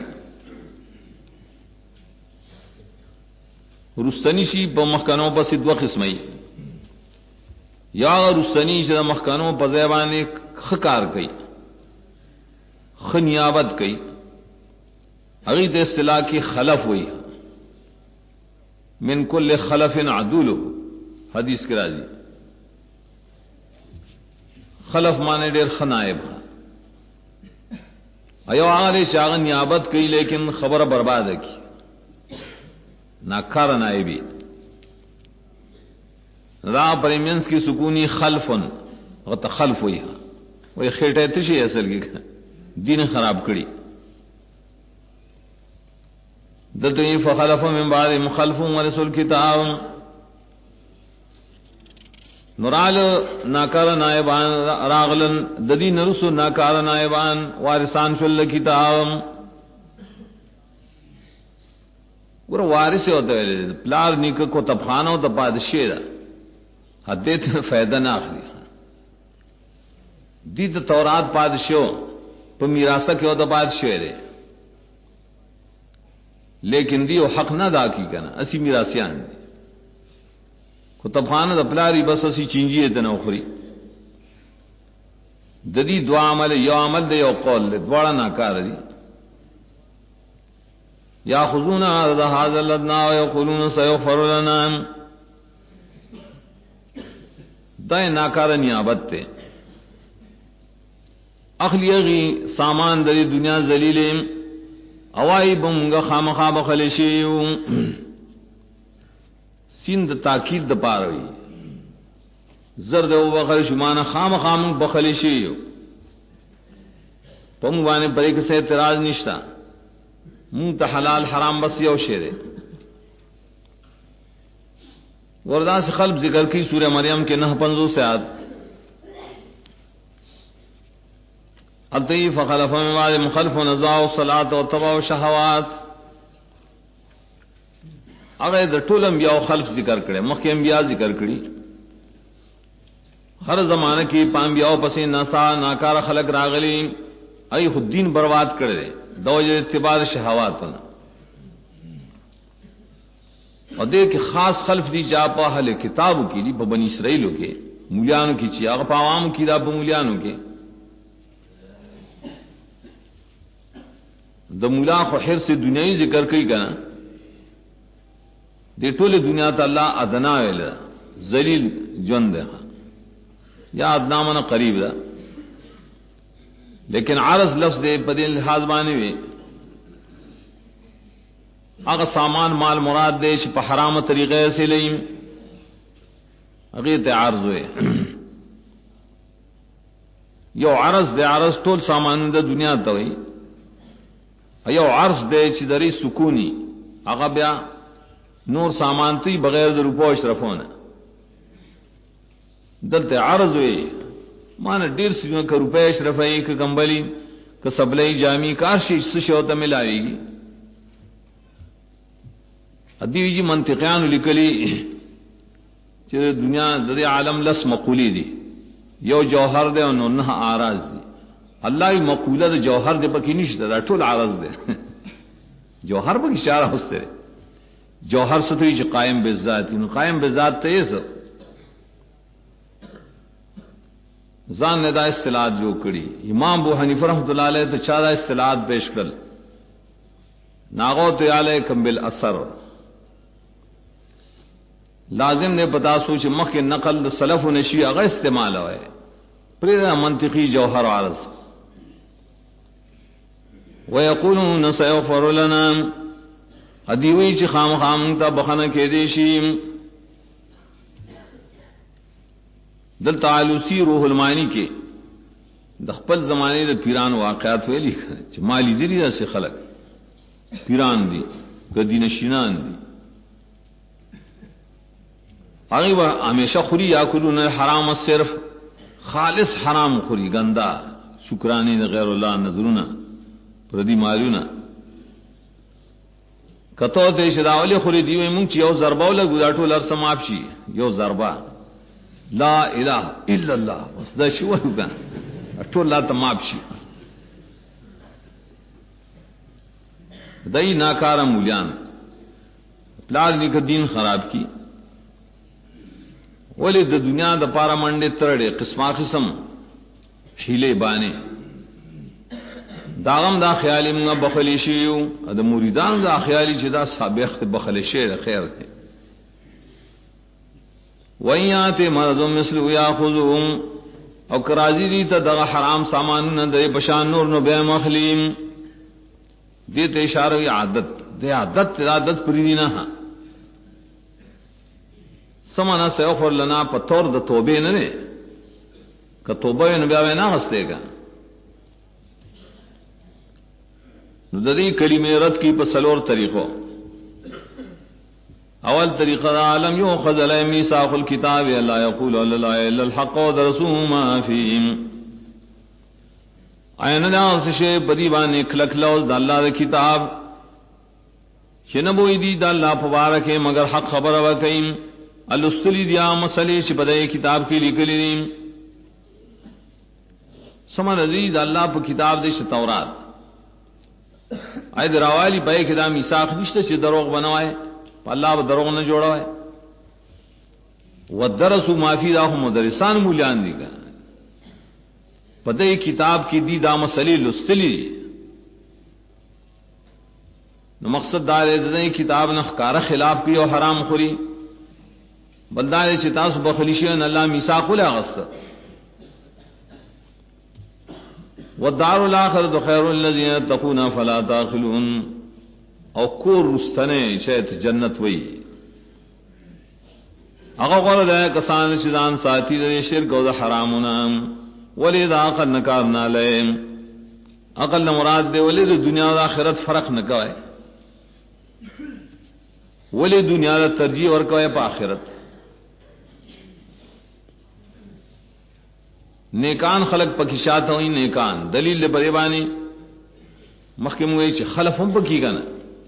رستنی شی پ مخکنوں پر سدو قسمئی یا رستنی شد مخکنوں پر زیبان خکار کئی خنیابت کئی اگی دے اصطلاح کی خلف ہوئی من کل خلف عدول حدیث کے راضی خلف مانے ڈیر خنائب ایو آگے شاغن نیابت کی لیکن خبر برباد کی ناکار نائبی را پریمنس کی سکونی خلفن غتخلف ہوئی وہ خیٹے تشی اصل کی دین خراب کری دتوی فخلف من بعد مخلف ورسول کتاب نورال ناکار نائبان راغلن ددی نرسو ناکار نائبان وارثان شل کتاب ور وارث ہوتا ہے پلار نیک کو تبخانو تو پادشی دا حدیت فائدہ نہ اخلی دی تورات پادشو پا میراثہ کے ہوتا پادشی دے لیکن دی حق نہ دا کی کنا اسی میراثیان دی کو تبخانہ دا پلاری بس اسی چینجی اتنا اخری ددی دعا عمل یو عمل دے یو قول دے دوڑا ناکار دی یا خذون هذا الادنا ويقولون سيغفر لنا دای ناکار نیابت تے اخلیغی سامان دری دنیا ذلیلیم اوائی بمگا خامخا بخلشیو سند تاکید د پاروی زرد او بخلش مانا خامخام بخلشیو پموانے بریک سے اعتراض نشتا منہ تا حلال حرام بس یو شیرے وردہ سے خلب ذکر کی سورہ مریم کے 9 سے آت الطیف فخلف من بعد مخلف نزاع الصلاة وتبع الشهوات اگر در ټول انبیاء خلف ذکر کړي مخکې انبیاء ذکر کړي ہر زمانہ کی پانبیاء پسې ناسا ناکار خلق راغلي ای خود دین برباد کړي دوجه اتباع شهواتنا اور دے کہ خاص خلف دی چاپا اہل کتاب کی دی بنی اسرائیلوں کے مولیانوں کی چی اغا پاوام کی دا مولیانوں کے دا مولا خو حر سے دنیای ذکر کئی کنا دے ٹول دنیا تا اللہ ادنا ویلا ذلیل جون دے یا ادنا من قریب دا لیکن عرض لفظ دے پدین لحاظ بانے وے اگر سامان مال مراد دیش پہ حرام طریقے سے لئیم اگر عرض ہوئے یو عرض دے عرض ٹول سامان دے دنیا توئی یو عرض دے چی دری سکونی اگر بیا نور سامان تی بغیر در روپو اشرفونا دلتے عرض ہوئے مانا دیر سیوں کا روپے اشرفائی کا گمبلی کا سبلئی جامی کاشی سشوتا ملاوی گی ادیوی جی منطقیان لکلی چیز دنیا در عالم لس مقولی دی یو جوہر دے انہوں نہ آراز دی اللہ ہی مقولہ دے جوہر دے پکی نشتا دا ٹول عرض دے جوہر پر اشارہ ہوستے جوہر ستوی چ قائم بذات قائم بذات تیز زان نے دا اصطلاح جو کڑی امام ابو حنیفہ رحمۃ اللہ علیہ تو چادہ اصطلاح پیش کر ناغوت علیکم بالاثر لازم نے پتا سوچ مخ کے نقل سلف و نشی اگر استعمال ہوئے پر منطقی جوہر عارض وَيَقُولُونَ سَيَغْفَرُ لَنَا ادیوی چی خام خام تا بخنا کے دیشیم دل تعالوسی روح المعانی کے دخپل زمانے دا پیران واقعات ہوئے لکھا چی مالی دلی دا سے خلق پیران دی گدی نشینان دی آگئی با ہمیشہ خوری یاکلون الحرام صرف خالص حرام خوری گندا شکرانی دا غیر اللہ نظرنا پردی مالیونا کتو تے شداولی خوری دیوی مونگ چی یو ضرباو لگو دا ٹول ارسم آپشی یو ضربا لا الہ الا اللہ اس دا شوالو کن ٹول لا تم آپشی دائی ناکارا مولیان پلار نکا دین خراب کی ولی دا دنیا دا پارا منڈے ترڑے قسمہ قسم حیلے بانے داغم دا خیالی منگا بخلی شیو دا موریدان دا خیالی چی دا سابق بخلی شیر خیر تے وَإِيَّاتِ مَرَضٌ مِثْلُهُ يَأْخُذُهُمْ او کرازی دی تا دا حرام سامانون دا بشان نور نو بے مخلیم دیتا اشارہ عادت دے عادت پری دینا ہاں سمانا سیغفر لنا پتور دا توبے ننے کہ توبہ نبیاوے نا ہستے گا ندی کلمہ رد کی پسلور طریقوں اول طریقہ عالم یؤخذ علی میثاق الکتاب لا یقول الا الحق ودرسوا ما فیہ آیا ندا سے بدی بانے کلک لوز دا اللہ دا کتاب شنبوئی دی دا اللہ پبارکے مگر حق خبر وکیم الستلی دیا مسئلے چھ بدے کتاب کی لکلی دیم سمن عزیز اللہ پا کتاب دے تورات آئے دراوالی پائے کدا میثاق نشتے چھ دروغ بنوائے اللہ با دروغ نہ جوڑوائے ودرسوا ما فی دا مدرسان مولیان دی گا پدے کتاب کی دی دا مسئلے لستلی نو مقصد دار دے کتاب نخکار خلاف کی اور حرام خوری بلدار چتاس بخلیشین اللہ میثاق لا غص والدار الاخرۃ خیر للذین یتقون فلا تعقلون او کور رستنے شیط جنت وئی اگا غور دے کسان چدان ساتھی دے شرک او حرامنا ولید عقل نکارنا لے عقل مراد دے ولید دنیا و آخرت فرق نہ کوئے ولی دنیا دا ترجیح اور کوئے پا آخرت نیکان خلق پکشات ہوئی نیکان دلیل لے بریبانی مخکم ہوئی چھ خلف ہم پکی گنا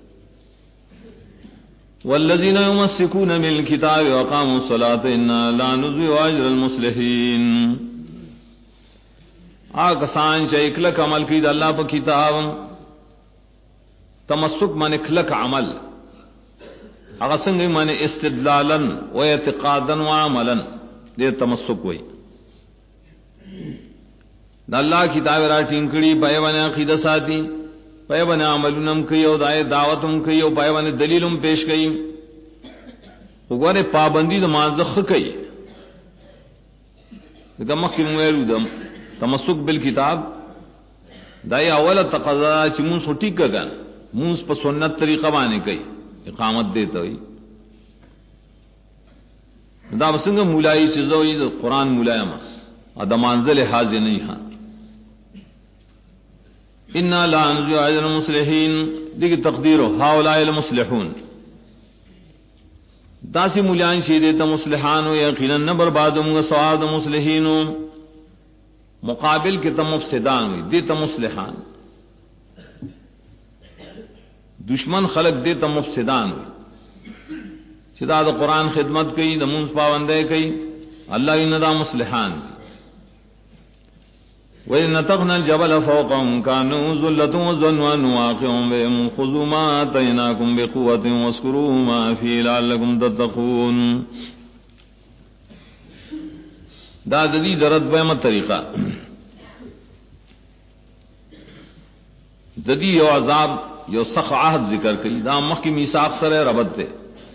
والذین یمسکون بالکتاب وقاموا الصلاة انا لا نضيع اجر المصلحین آکسان چا اکلک عمل کی دا اللہ پا کتاب تمسک من اکلک عمل اغسنگ من استدلالا و اعتقادا و عملا دے تمسک ہوئی دا اللہ کتاب را ٹینکڑی پائے بنے عقیدہ ساتھی پائے بنے عملنم کئی او دائے دعوتم کئی او پائے بنے دلیلم پیش کئی اگوارے پابندی دا مازخ کئی دا مخی مویلو دا تمسک بالکتاب دائی اولا تقضا چی مونس ہو ٹھیک گن مونس پا سنت طریقہ بانے کئی اقامت دیتا ہوئی دا بسنگا مولائی چیزوئی دا قرآن مولائی ما دا منزل حاضر نہیں ہاں انا لا نضيع اجر المصلحین دیکھ تقدیر ہاولاء المصلحون داسی مولیان چی دیتا مصلحانو یقینا نہ بربادوں گا ثواب مصلحینو مقابل کے تم مفسدان ہوئی دیتا مصلحان دشمن خلق دیتا مفسدان ہوئی چدا دا قرآن خدمت کئی دا منز پاوندے کئی اللہ ان دا مصلحان وَإِذْ نَتَقْنَا الْجَبَلَ فَوْقَهُمْ كَأَنَّهُ ظُلَّةٌ وَظَنُّوا وَاقِعٌ بِهِمْ خُذُوا مَا آتَيْنَاكُمْ بِقُوَّةٍ وَاذْكُرُوا مَا فِيهِ لَعَلَّكُمْ تَتَّقُونَ. دا ددی درد بہمت طریقہ ددی یو عذاب یو سخ عہد ذکر کری دا مخ کی میثاق سره ربط دے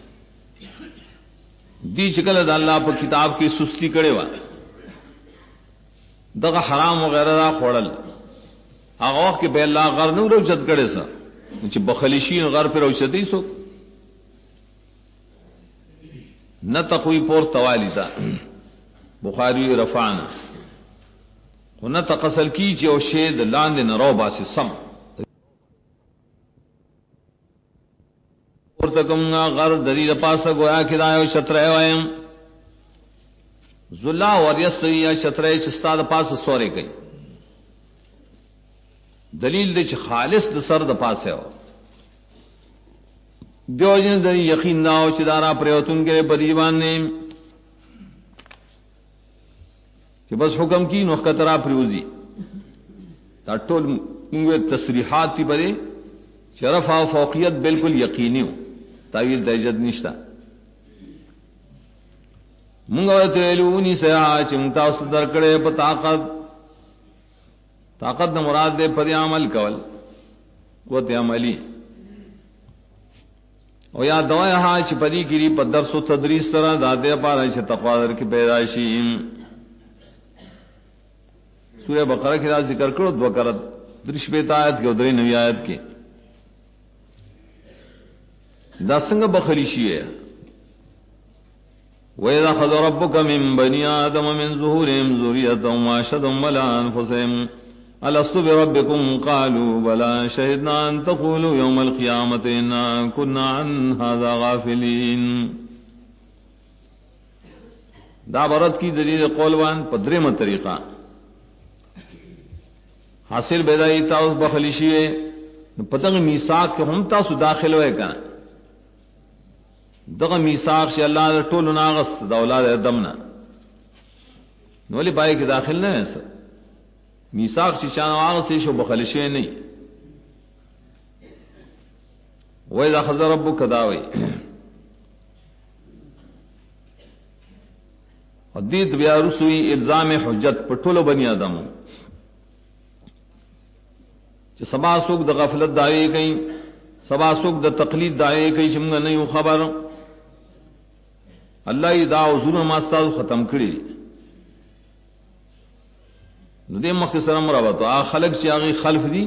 دی چکل دا اللہ پر کتاب کی سستی کرے وا دغه حرام وغیرہ دا خوڑل هغه وخت کې به الله غر نو روچت کړي سا چې بخلیشین غر پر روچتي سو نہ تقوی پور توالی تا بخاری رفعنا خو نہ تقصل کی چې او شید لاندې نه رو باسي سم ورته کوم غر دلیل پاسه گویا کداو شتره وایم ذلا وریس یا شتره چې استاد پاسه سوري کوي دلیل دې چې خالص د سر د پاسه و دیوژن د یقین ناو چې دارا پریوتون کې په دیوان نه کہ بس حکم کی نو خطرہ پریوزی دا ټول موږ تصریحات تی بری شرف او فوقیت بالکل یقینی ہو تعویل دجد نشتا موږ ته لونی سیا چې موږ تاسو درکړې په طاقت نہ مراد دے پر عمل کول قوت عملی او یا دوایا ہا چې پدی گیری په درس او تدریس سره داده پاره چې تقوا در کې پیدائشی سورہ بقرہ کی راز ذکر کرو دو کرت درش بیت آیت کے ادھری نوی آیت کے دا سنگ بخلیشی ہے وَإِذَا خَذَ رَبُّكَ مِن بَنِي آدَمَ مِن ظُهُورِهِمْ ذُرِّيَّتَهُمْ وَأَشْهَدَهُمْ عَلَىٰ أَنفُسِهِمْ أَلَسْتُ بِرَبِّكُمْ قَالُوا بَلَىٰ شَهِدْنَا أَن تَقُولُوا يَوْمَ الْقِيَامَةِ إِنَّا كُنَّا عَنْ هَٰذَا غَافِلِينَ. دا برت کی دلیل قولوان پدریم طریقہ حاصل بیدائی تاؤس بخلیشی ہے پتنگ میثاق کے ہم تاسو داخل ہوئے کنا دغه میثاق چې الله د ټولو ناغست د اولاد ادمنا نو لی پای کې داخل نه ہے سر میثاق چې چانه واغست شو بخلیشی نه وای دا خذ ربک داوی حدیث بیا رسوی الزام حجت په ټولو بنی آدمو چې سبا سوق د غفلت دعوی کوي سبا سوق د تقلید دعوی کوي چې موږ نه یو خبر الله یې دا حضور ما ستاسو ختم کړی نو دې مختصر مرابطه هغه خلق چې هغه خلف دي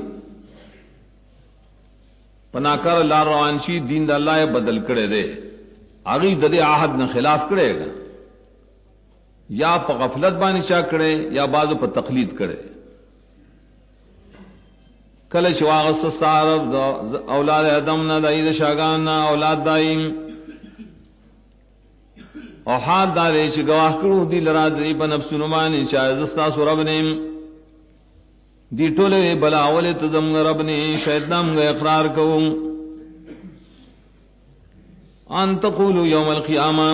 پناکار الله روان شي دین د الله یې بدل کړي دي هغه د دې عہد نه خلاف کړي یا په غفلت باندې چا کړي یا بعضو په تقلید کړي کله چې واغس سارب اولاد ادم نه دایې شاګان نه اولاد دایم او حال داري چې گواه کړو دي لرا دې په نفسونو باندې چې زستا سورب نیم دی ټوله بلا اول ته زم رب نه شیطان غ اقرار کوم ان تقولوا يوم القيامه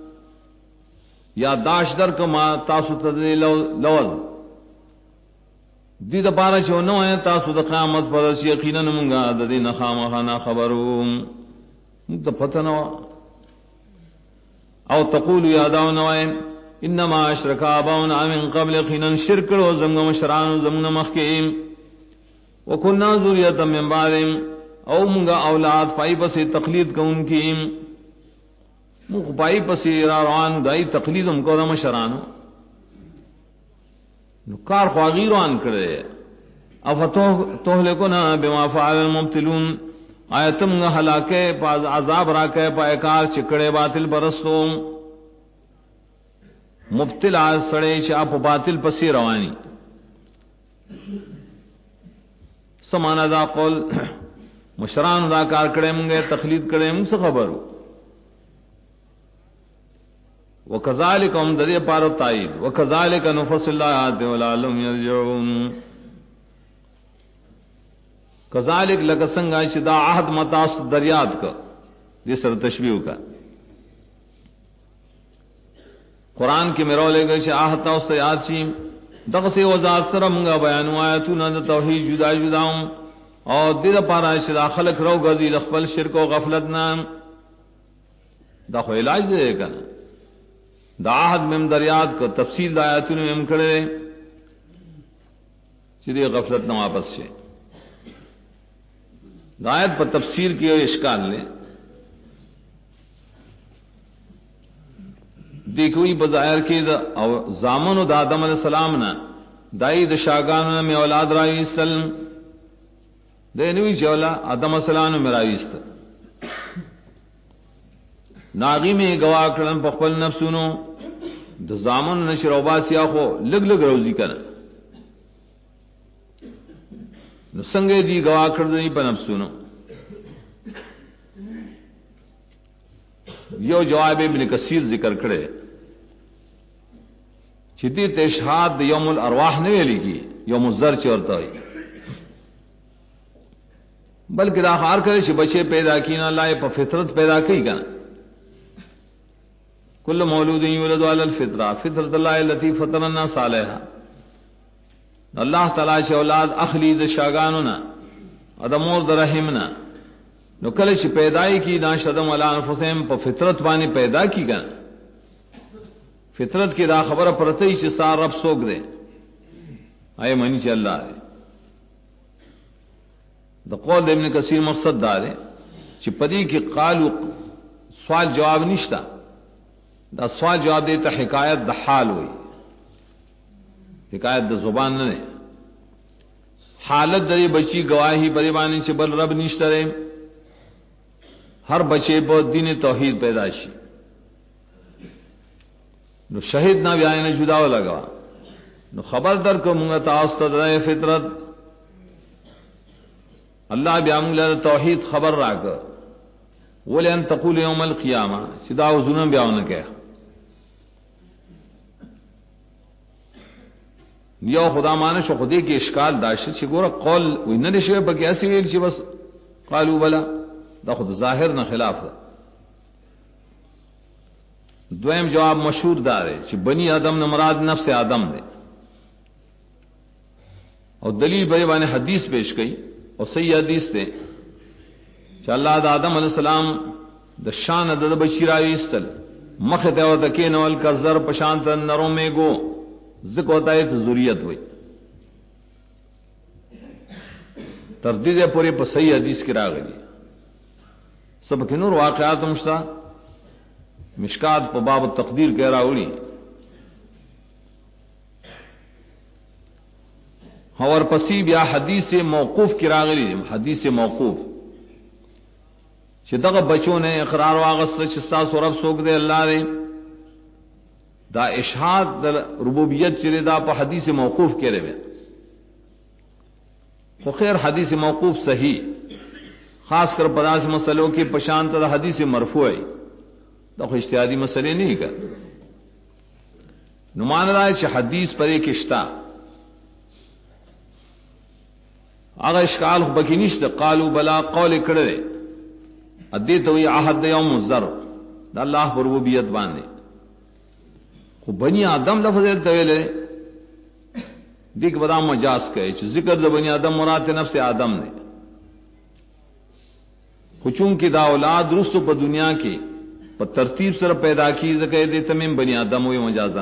یا داش در کما تاسو ته لوز دې د پاره چې نو ہے تاسو د قیامت پر یقینا مونږه د دې نه خامخا خبروم د پته نو او تقولوا یا داون وای انما اشرك اباؤنا من قبل قینا شرک او زمغه مشران زمغه مخکیم وکنا ذریه من بعدهم او مونږه اولاد پای پسې تقلید کوونکیم مونږ پای پسې روان دای تقلیدم کوم مشرانو نو کار خو غیران کړي او تهلكنا بما فعل المبتلون آیتم غ هلاکه پاز عذاب راکه پای کار چکړې باطل برسو مبتل از سړې چې اپ باطل پسې رواني سمانا دا قول مشران دا کار کړي موږ تقلید کړي موږ خبرو وکذالک هم د دې پاره تایید وکذالک نفصل الآیات ولعلهم یرجعون کذالک لک څنګه چې دا عہد متاس دریات کا دې سره تشبیه کا قرآن کې مرولې گئے چې عہد تاسو یاد شي دغه سے وضاحت سره موږ بیان آیاتونه د توحید جدا جدا او د دې لپاره چې داخله کرو غزي د خپل شرک او غفلت نه دا خو علاج دی کنه دا عهد مم دریات کو تفصیل د آیاتونو هم کړي چې د غفلت نه واپس شي دا آیت پر تفسیر کی اشکال نے دیکھوئی بظاہر کی او زامن دا آدم علیہ السلام نا دائی دا شاگان میں اولاد رائی سلم دینوی چولا آدم علیہ السلام میں رائی سلم ناغی میں گواہ کرن پخپل نفسونو دا زامن نشر عباسیا خو لگ لگ روزی کرن سنگے دی گواہ کردنی پا نفسونو یو جواب ابن کثیر ذکر کرے چیتی تشہاد یوم الارواح نہیں لکھی یوم الزر چورتا ہوئی بلکہ داخار کرے چھ بچے پیدا کی نہ لائے پا فطرت پیدا کی کنا کل مولود یولد علی الفطرہ فطرت اللہ التي فطر الناس علیہا اللہ تعالی چھ اولاد اخلی د شاگانونا ادمور د رحمنا نو کله چې پیدای کی دا شدم علی انفسهم په فطرت باندې پیدا کی گا فطرت کی دا خبر پرته چې سار رب سوګ دے اے منی چې الله دے د قول ابن کثیر مقصد دا دے چې پدی کی قالو سوال جواب نشتا دا سوال جواب دے ته حکایت د حال ہوئی حکایت د زبان نه حالت دری بچی گواہی پدی باندې چې بل رب نشته رے ہر بچے پر دین توحید پیدائشی نو شہید نہ بیائی نے جدا لگا نو خبر در کو منگا تاستد رہے فطرت اللہ بیامنگ توحید خبر را کر ولی ان تقول یوم القیامہ سدا ظلم بیاؤ نے کہا یو خدا مانش خودی کی اشکال داشت چھ گورا قول وی نرشوے پا کیسی ویل چھ بس قالو بلا دا خود ظاہر نہ خلاف دا دویم جواب مشہور دارے کہ بنی آدم نے مراد نفس آدم دے اور دلیل بے بانے حدیث پیش گئی اور صحیح حدیث دے کہ اللہ دا آدم علیہ السلام دا شان دا بشیراوی استل مخت او دکین وال کرزر پشانت نروں میں گو ذکر ہوتا ہے تو ذریت ہوئی تردید پورے پر صحیح حدیث کی راہ گئی سب کے نور واقعات مشتا مشکات پا باب تقدیر کہہ رہا ہوئی اور پسی بیا حدیث موقوف کی راغلی حدیث موقوف چھتا بچوں نے اقرار واغست چستا سورب سوک دے اللہ دے دا اشہاد دا ربوبیت چلے دا پا حدیث موقوف کہہ رہے خو خیر حدیث موقوف صحیح خاص کر پداس مسئلوں کی پشانت دا حدیث مرفوع ہے تو کوئی اجتہادی مسئلے نہیں کر نمان رہا ہے کہ حدیث پر ایک اشتا اگر اشکال بکی نشت قالو بلا قول کڑے ادیت ہوئی عہد یوم الذر دا اللہ پر ربوبیت باندے خو بنی آدم لفظ تویلے دیکھ بدا مجاز کہے ذکر دا بنی آدم مراد نفس آدم نے خچون کی دا اولاد رست پا دنیا کی پا ترتیب سر پیدا کی زکے دے تمیم بنی آدم ہوئی مجازن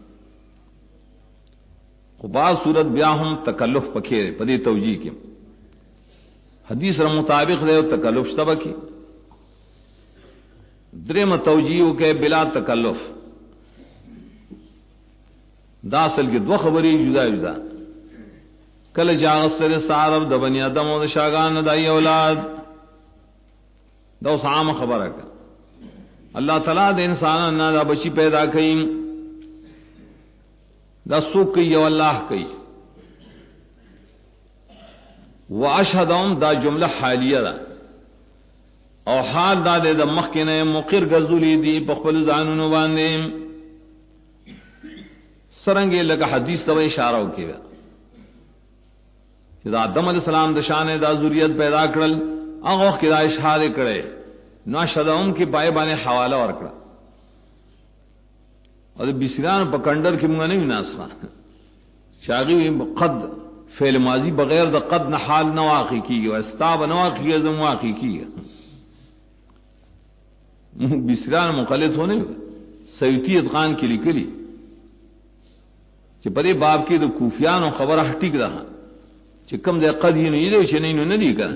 خو بعض صورت بیاہم تکلف پکھیرے پا دی توجیہ کی حدیث را مطابق دے تکلف شتبہ کی درم توجیہ کے بلا تکلف دا اصل کی دو خبری جدا جدا کل جاغت سر سارب دا بنی آدم و دا شاگان دائی اولاد دا عام خبر ہے کہ اللہ تعالیٰ دے انسان نہ دا بچی پیدا کئی دا سوک کئی او اللہ کئی واشہدہم دا جملہ حالیہ دا او حال دا دے دا مخینے مقر گرزولی دی پخبل زانونو باندے سرنگے لگا حدیث تو اشارہ ہو کے دا آدم علیہ السلام دا شان دا ذریت پیدا کرل اغوخ کی دا اشارے کرے نو شدہم کی پائے بانے حوالہ ورکڑا اور بسیران پا کنڈر کی منگا نہیں ناسخا شاغي قد فعل ماضی بغیر د قد نه حال نه واقع کیږي او استاب نه واقع کیږي زم واقع کیږي بسران مقلد ہونے سیوطی ادغان کی لکلی چې په دې باب کې د کوفیانو خبره ټیک ده چې کوم ځای قد یې نه دی چې نه دی کنه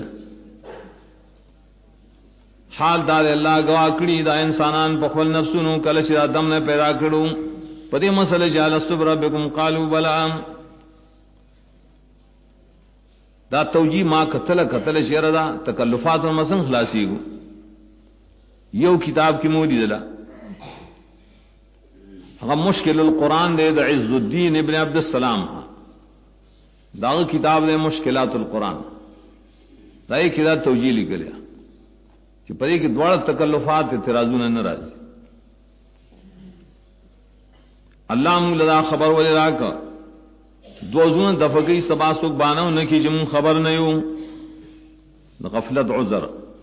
حال دار الله گوا کړی دا انسانان په خپل نفسونو کله چې آدم نه پیدا کړو په دې مسله چې الستو ربکم قالوا بلا دا توجی ما قتل شعر دا تکلفات و مسن خلاصی گو یو کتاب کی مولی دلا اگر مشکل القرآن دے دا عز الدین ابن عبد السلام دا کتاب دے مشکلات القرآن دا ایک کتاب توجی لکھ لیا کہ پدے کی دوڑ تکلفات اعتراضون ناراض اللہ مولا خبر ولی راکا دوزون دفقی سبا سوک باناو نکی جمون خبر نیو غفلت عذر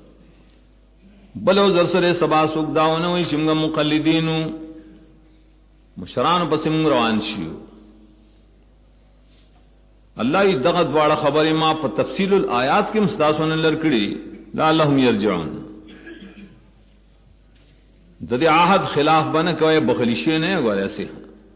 بل عذر سرے سبا سوک داونوی چمگا مقلدینو مشران پسیم روان شیو اللہ دغت واڑا خبر ما پا تفصیل الآیات کی مستاسون لرکڑی لعلہم یرجعون ددی آہد خلاف بنا کوئے بخلیشی نہیں گو ایسے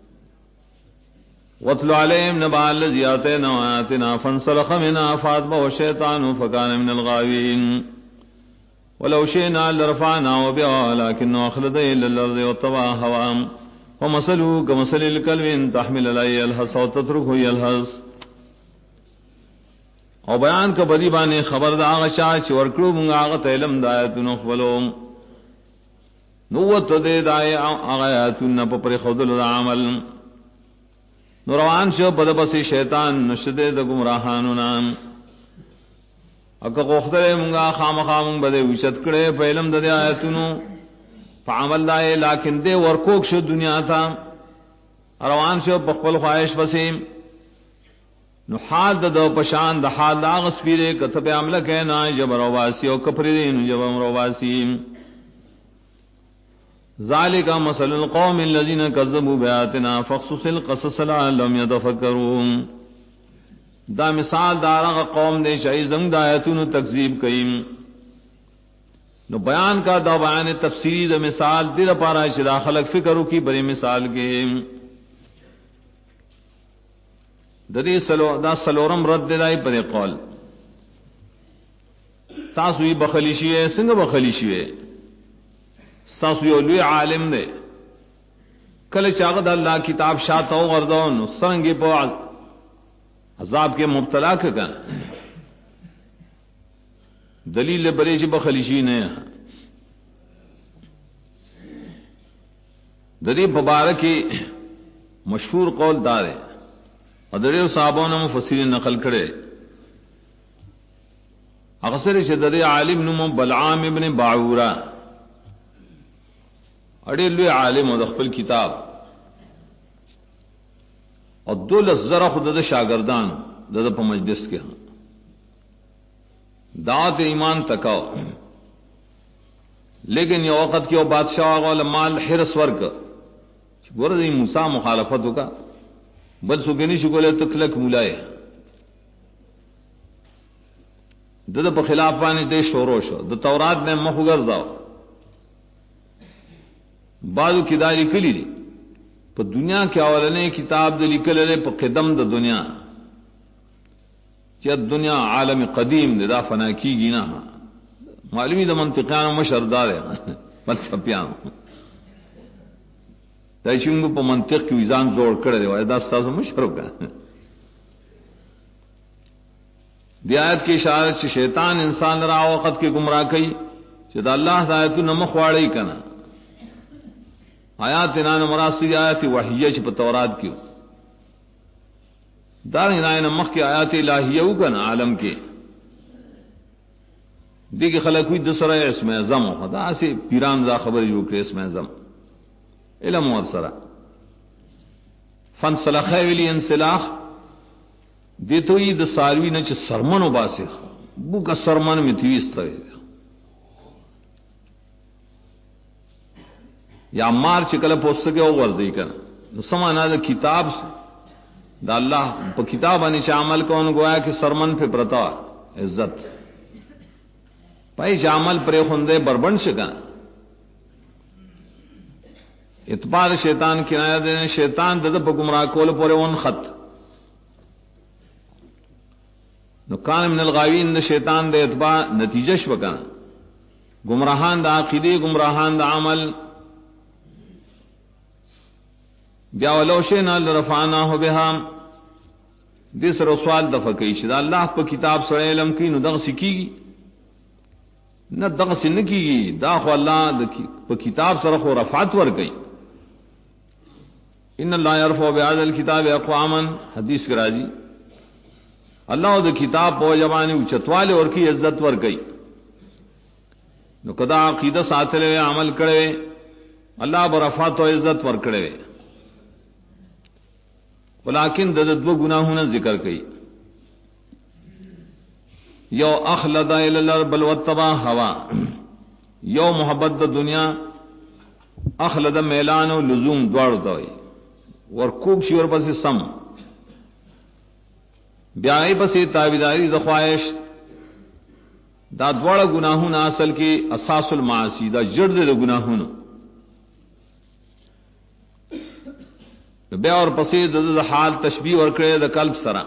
وَاتْلُ عَلَيْهِمْ نَبَأَ الَّذِي آتَيْنَاهُ آيَاتِنَا فَانسَلَخَ مِنْهَا فَأَتْبَعَهُ الشَّيْطَانُ فَكَانَ مِنَ الْغَاوِينَ وَلَوْ شِئْنَا لَرَفَعْنَاهُ بِهَا ولكنه أخلد إلى الأرض واتبع هواه ومثله كمثل الكلب إن تحمل عليه يلهث أو تتركه يلهث او بیان کا بدی بانے خبر دا آغا شاہ چی ورکڑو منگا آغا تیلم دا آیتون اخبلو نوت دے دا آغا آیتون پپر خودل دا عمل نوروان شو پد پسی شیطان نشدے دا گمراہانونا اکا قوختر منگا خام خام بدے وشت کڑے پہلم دا دے آیتونو فعمل دائے لیکن دے ورکوک شو دنیا تھا روان شو پخپل خواہش پسیم نو حال دا دو پشان دا حال دا غسپیرے کتب عملہ کہنا جب رواسی او کپردین جب رواسی ذالک مثل القوم الذین کذبوا بآیاتنا فاقصص القصص لعلهم یتفکرون دا مثال دارغ قوم دے شئی زنگ دا آیتون تکذیب کئیم نو بیان کا دا بیان تفسیری دا مثال دل پارا شدا خلق فکرو کی بری مثال کے دا سلورم رد دائی پر قول تاسوی بخلیشی سنگ بخلیشی تاسوی علوی عالم دے کل چاگد اللہ کتاب شاہتا غردون سرنگی پو عذاب کے مبتلا کن دلیل بریش بخلیشی نے دری مبارکی مشہور قول دارے ادرے صحابوں نے مفسرین نقل کرے اکثر شدر عالم نمو بلعام ابن باعورا اڑے لوی عالم و دخل کتاب اور دو لزرہ خود شاگردان دد پا مجلس کے ہاں دعوت ایمان تکاو لیکن یہ وقت کی وہ بادشاہ والا مال حرس ورک گورد موسیٰ مخالفت ہوگا بل سوگنی شکولے تکلک مولائے دد پا خلاف پانی دے شورو شو د تورات نے مخ گرزاو بعضو کداری کلی دی پا دنیا کے اولنے کتاب دلی کلے پا قدم دا دنیا چیت دنیا عالم قدیم دے دا فنا کی گی نا معلومی دا منطقیان مشردار ہے فلسفیان دا چنگو پا منطق کی ویزان زور کردے وائے دا ستاسو مشرب کا دی آیت کی اشارت چی شیطان انسان را وقت کے گمراہ کئی چی دا اللہ دا آیتو نمخ واڑی کنا آیات انان مراسی آیت وحیہ چی پا تورات کیو دار انائن مخ کی آیات الہیہ کنا عالم کے دیکھ خلقوی دسرہ اسم اعظم ہو دا اسی پیران دا خبر جو کہ اسم اعظم علم ورسرہ فانسلخہ ولی انسلاخ دیتوی دا ساروی نچ سرمن و باسخ بو کا سرمن میں تیویس طرح یا مار چکل پوست کے او ورزی کنا سمانا دا کتاب سے دا اللہ پا کتاب انچ عمل کو ان گویا کہ سرمن پہ پرتا عزت پائی چ عمل پرے خندے بربند شکا اتباع شیطان کنایہ دے شیطان دد پا گمراہ کول پورے ون خط نو کان من الغاوین دا شیطان دے اتباع نتیجہ شوکا گمراہان دا عقیدی گمراہان دا عمل بیا ولو شئنا لرفعناه بها دس رسوال دفقی شدا اللہ پا کتاب سر علم کی نو دغ سکی نہ دغ سنکی گی دا خو اللہ پا کتاب سر خو رفعت ور گئی ان اللہ یرفع بهذا الكتاب اقواما حدیث کرا جی اللہ دا کتاب پو جبانی اچتوالے اور کی عزت ور گئی نو کدا عقیدہ ساتھلے عمل کرے اللہ برفعت و عزت ور کرے ولیکن دو گناہوں ذکر کئی یو اخلد الی الارض بل وتبع ہوا یو محبت دا دنیا اخلد میلان و لزوم دوڑ دوئی ور کوک شی ور پس سم بیائی پس تابیداری دا خواہش دا دوڑ گناہوں اصل کی اساس المعاصی دا جڑ دے گناہوں بیا اور پسید حال تشبیہ اور کرے دا قلب سرا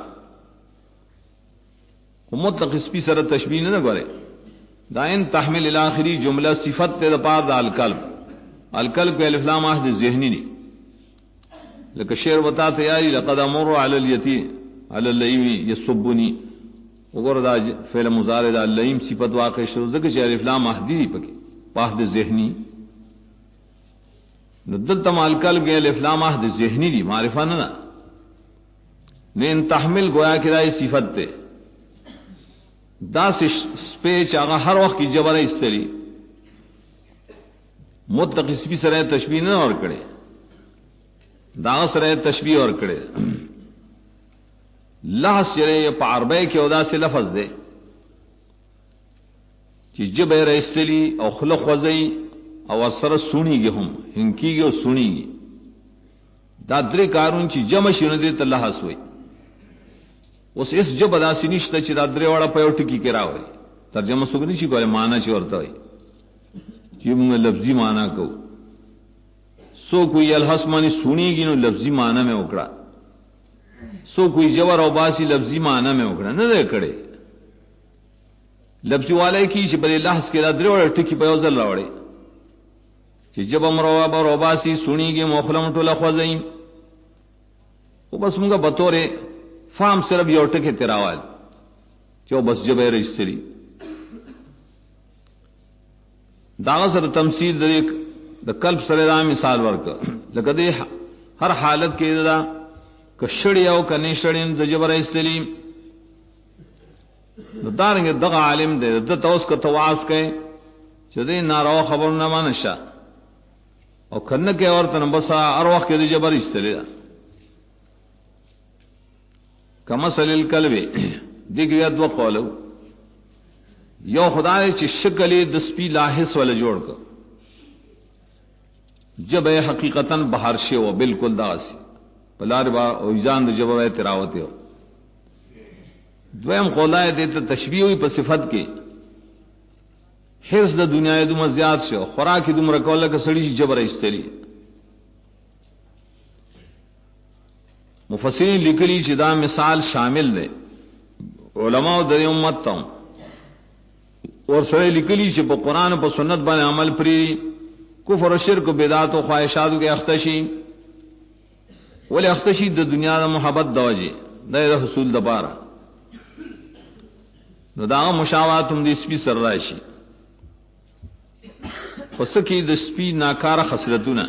مطلق اسپی سر تشبیہ نہ کرے دا ان تحمل الاخری جملہ صفت تے دا پار دا القلب کے الف لام عہد ذہنی نہیں لیکن شعر بتاتے یاری لقد امر علی الیتیم علی اللئیم یسبنی وگر دا فعل مضارع دا اللئیم صفت واقع شروع ذکر چہ الف لام عہدی پکی عہد ذہنی ندل تمال قلب کے الف لام عہد ذہنی دی معرفہ نہ ان تحمل گویا کہ دای صفت تے دا سپیچ آغا ہر وقت کی جبر استری مطلق اسپی سرائے تشبیہ نہ اور کرے دا سرائے تشبیہ اور کرے لحظ چرے یہ پاربے کے ادا سے لفظ دے کہ جب رستلی او خلق وزئی او سر سونی گی ہم ہنکی گی او سونی گی دا درے کارون چی جمع شنو دے تا لحظ ہوئی اس جب ادا سی نشتا چی دا درے وڑا پیو ٹکی کرا ہوئی ترجمہ سکنی چی کوئی معنی چی ورطا ہوئی چی منگا لفظی معنی کو سو کوئی الحس معنی سونی گی نو لفظی معنی میں اکڑا سو کوئی جبر او باسی لفظی معنی میں اکڑا نہ دے کڑے لفظی والے کی چی بلے لحظ کے دا درے وڑا ٹکی پیو زل راوڑے چی جب امروا بر وباسی سنی گی مخلم ٹولا خوزئیم وہ بس منگا بطورے فام صرف یو ٹکے تیراوال چو بس جب رجستری داغ سر تمثیل دا قلب سر دا مثال ورک لکہ دے ہر حالت کے دا کشڑی او کنی شڑین دا جب رجستری دارنگے دغا عالم دے دا توس کا تواز کئے چو دے نارو خبر نمانشا اور کھن کے اور تنبسا ہر وقت کے جبر استلے کمثل الکلب دیکھ گیا دو قولو یو خدا چ شکلی دسپی لاحس والا جوڑ کر جب ہے حقیقتاً بہار شے و بالکل داسی پلار با اوزان جب ہے تراوت ہو دویم قولا دیتا تشبیہ ہوئی پر صفت کے حرص دا دنیا دم زیاد سے خوراک دم رکول کا سڑی جبر استری مفسرین لکلی چدا مثال شامل دے علماء در امت تا اور سڑے لکلی چ پا قرآن پا سنت بن عمل پری کفر و شرک و بدعات و خواہشات کے اختشی ولی اختشی دا دنیا دا محبت دا وجہ دا حصول دا پارا نو دا مشاوات ہم دی سپی سر راشی پس کی دسپی ناکار خسرتنا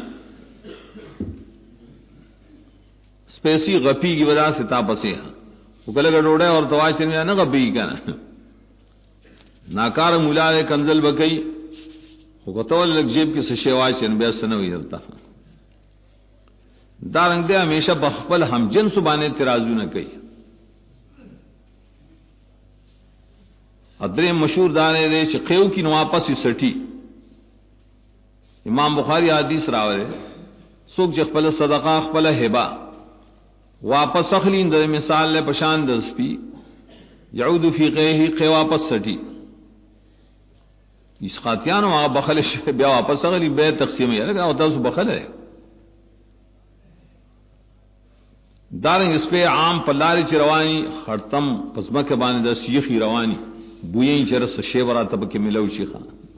سپیسی غپی کی وجہ سے تاپسی وہ کلے گا ڈوڑے اور تواش سے نہ غپی کیا نا ناکار ملا دے کنزل بکئی وہ کتول لگ جیب کی سشیواش سے بیس نہ ہوئی جلتا دارنگ دے ہمیشہ بخپل ہم جن سبانے ترازو نہ کئی ادرے مشہور دانے دے چقیو کی نواپس ہی سٹھی امام بخاری حدیث راوے سوک چ خپل صدقہ خپل ہبا واپس اخلین د مثال له پشان د سپی یعود فی قیه قی واپس سٹی اس خاتیان وا بخل بیا واپس اخلی بے تقسیم یې لگا او تاسو بخل ہے دارنګ اس په عام پلاری چ رواني خړتم پسمکه باندې د شیخی رواني بوئی چرس شیورا تب کے ملو شیخا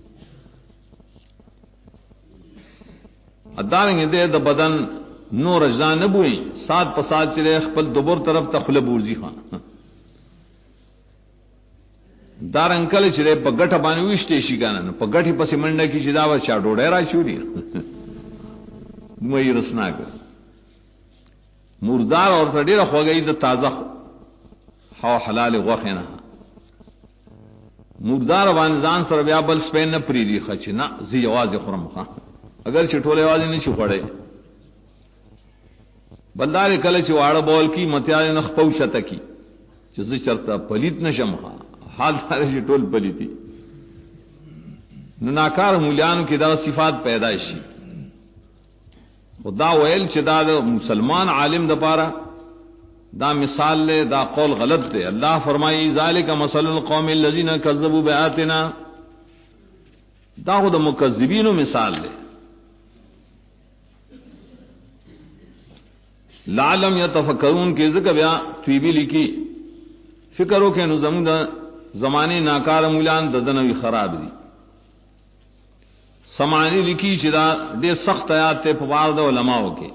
ادارنګ دې د بدن نور اجزا نه بوئی سات پسات چلے خپل دبر طرف تخل بورزی خان دارنګ کله چلے په ګټه باندې وشته شي کنه په ګټي پسې منډه کی چې دا و چا ډوډۍ را چوری مې رسنا کړ مردار اور ډیره خوږی د تازه هوا حلال غوښه نه مردار باندې ځان سره بیا بل سپین نه پریدي خچ نه زی आवाज خرم خان اگر چټوله आवाज نه شي خوړې بندار کله چې واړه بول کی متیا نه خپوشته کی چې زه چرته پلیت نشم حال دار چې ټول پلیتی نو ناکار مولیان کې دا صفات پیدا شي خدا ویل چې دا مسلمان عالم د پاره دا مثال لے دا قول غلط دے اللہ فرمائی ذالک مثل القوم الذین کذبوا بآیاتنا دا خود مکذبین مثال لے لعلم یتفکرون کے ذکر بیا تویبی لکی فکرو کے نظم دا زمانے ناکار مولان ددنوی خراب دی سمانی لکی چدا دے سخت آیات تے پوار دا علماء کے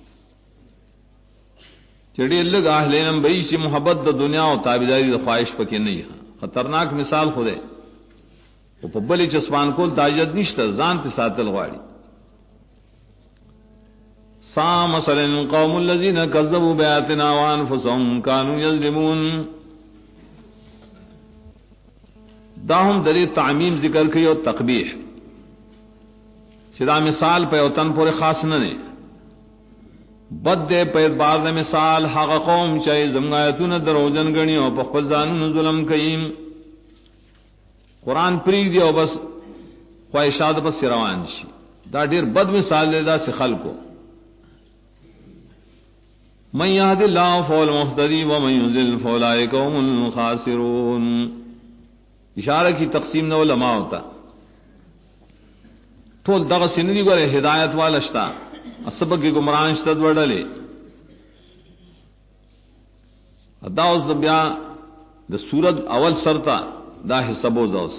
چڑی لگ اہلینم بئی سے محبت د دنیا او تابعداری د خواہش پکې نه ہے خطرناک مثال خوده او په بلی چسپان کول تاجد نشته ځان ته ساتل غواړي سا مثلا قوم الذين كذبوا بآياتنا وانفسهم كانوا يظلمون داهم دلی تعمیم ذکر کی او تقبیح شدا مثال په وطن پورې خاص نه نه بد دے پید بار دے مثال حق قوم چاہے زمغایتون دروجن گنی او په خپل ځانونو ظلم کئیم قرآن پریږ دی او بس خواہشات بس روان شي دا ډیر بد مثال دی دا سے خلکو من يهد الله فهو المهتدي ومن يضلل فاولئك هم الخاسرون اشارہ کی تقسیم نہ علماء ہوتا ټول دغه سندي ګره ہدایت والشتا اسبق کی گمراہان شتد وڑلے ادا اس بیا د سورت اول سرتا دا حساب و زوس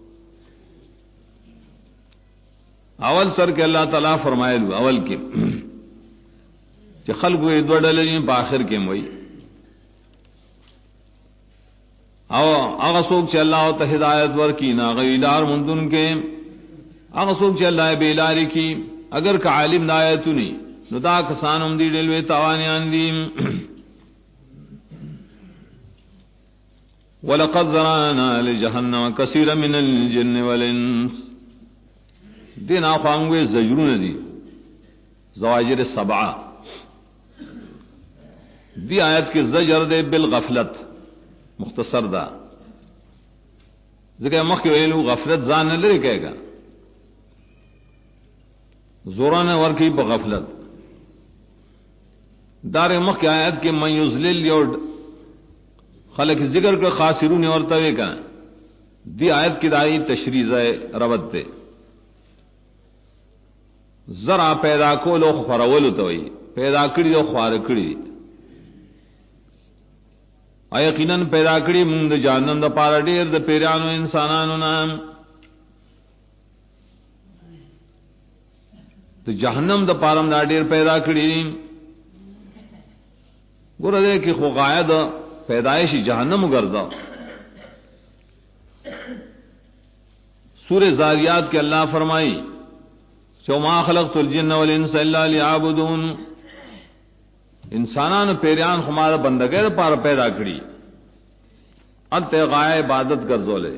اول سر کے اللہ تعالی فرمائے اول کے کہ خلق و دوڑلے جی باخر کے موئی او اغا سوک چ اللہ تو ہدایت ور کی نا غیدار مندن کے اغا سوک چ اللہ بیلاری کی اگر کا عالم نایتو نہیں نو دا کسانم دی ڈلوے تاوانیان دیم وَلَقَدْ ذَرَأْنَا لِجَهَنَّمَ كَثِيرًا مِنَ الْجِنِّ وَالْإِنسِ دین آخوانگوے زجرون دی زواجر سبعہ دی آیت کے زجر دے بالغفلت مختصر دا ذکر مخی ویلو غفلت زان لرے کہے گا زوران ورکی پا غفلت دار مخ کی آیت کے من یذلل یور خلق ذکر کا خاسرون ورتوے کا دی آیت کی دائی تشریح ربط تے ذرا پیدا کو لو خورولو توئی پیدا کری لو خوار کری یقیناً پیدا کری مونږ د جهنم د پاره ډیر د پیرانو انسانانو نام د جهنم د پاره دا ډیر پیدا کړی ګوره دې کې خو غایه د پیدائش جهنم وګرځاو سورہ زاریات کے اللہ فرمائی وما خلقت الجن والانس الا ليعبدون انسانان پیریان ہمارا بندگے پار پیدا کری انت غائے عبادت گرزولے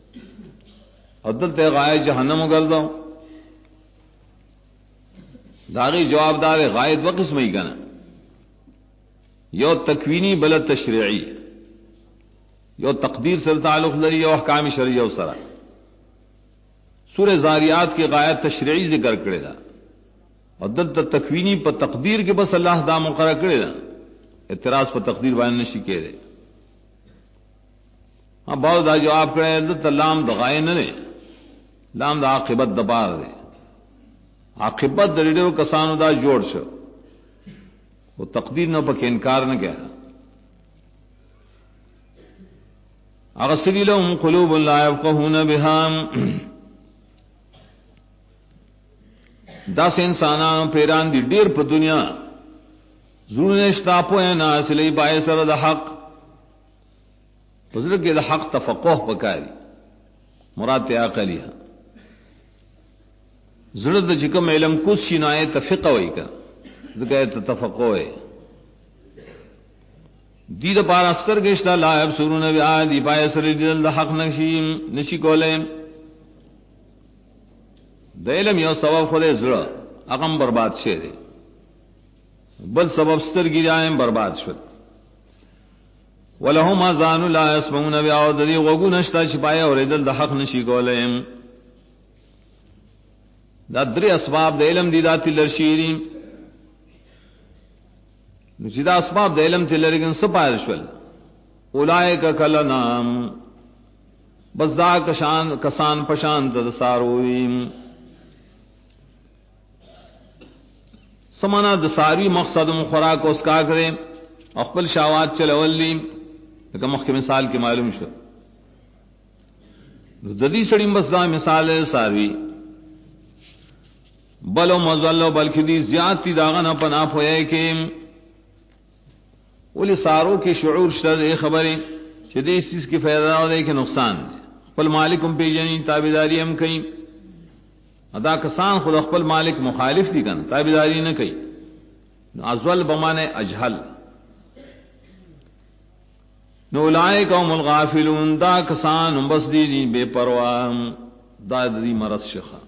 عدت غائے جہنم گرزو داغی جواب دار غائد و قسم ہی کنا یو تکوینی بل تشریعی یو تقدیر سے تعلق لری یو احکام شرعیہ و سرا سورہ زاریات کی غایت تشریعی ذکر کرے دا اور دلتا تکوینی پر تقدیر کے بس اللہ دا مقرر کرے دا اعتراض پر تقدیر بیان نشی کہے ہاں بہت دا جواب کرے تو لام دغائے نہ لے لام دا عاقبت دبار دے عاقبت دریڈو کسانو دا جوڑ شو وہ تقدیر نہ پک انکار نہ کیا اغسلی لهم قلوب لا يفقهون بها داس انسانان پیران دی ډیر په دنیا زړه نشتا په نه اصلي بای سره د حق پزړه کې د حق تفقه وکاري مراد ته عقلیه زړه د چکم علم کو شینای تفقه وای کا ځکه ته تفقه وای دی د پار استر گشتا لا ابصرون بیادی پای سره دل د حق نشی کولم د علم یو سبب خو دې زړه اغم برباد شه دي بل سبب سترګی جایم برباد شو ولهم اذان لا يسمعون بها ودي غوګو نشتا چې پای اوریدل د حق نشی کولم دا درې اسباب د علم دي ذات لرشیری نو چې دا اسباب د علم ته لرګن سپایل شول اولائک کلنام بزا کسان پشان د سارویم سمانا د ساری مقصد خوراک اوس کا کرے خپل شاوات چلولی لکه مخکې مثال کې معلوم شو نو د دې سړي بس دا مثال ساروی بلو مزلو بلکې دي زیاتی داغه نه پنا پوي کې ولی سارو کی شعور شر خبریں چې دې اس چیز کی فائدہ او دې کې نقصان دی خپل مالک هم پیژني تابعداري هم کوي ادا کسان خود خپل مالک مخالف دي کنه تابعداري نه کوي ازول بمانه اجهل نو اولئک هم الغافلون دا کسان بس دي بے پروا دا دې مرض شخه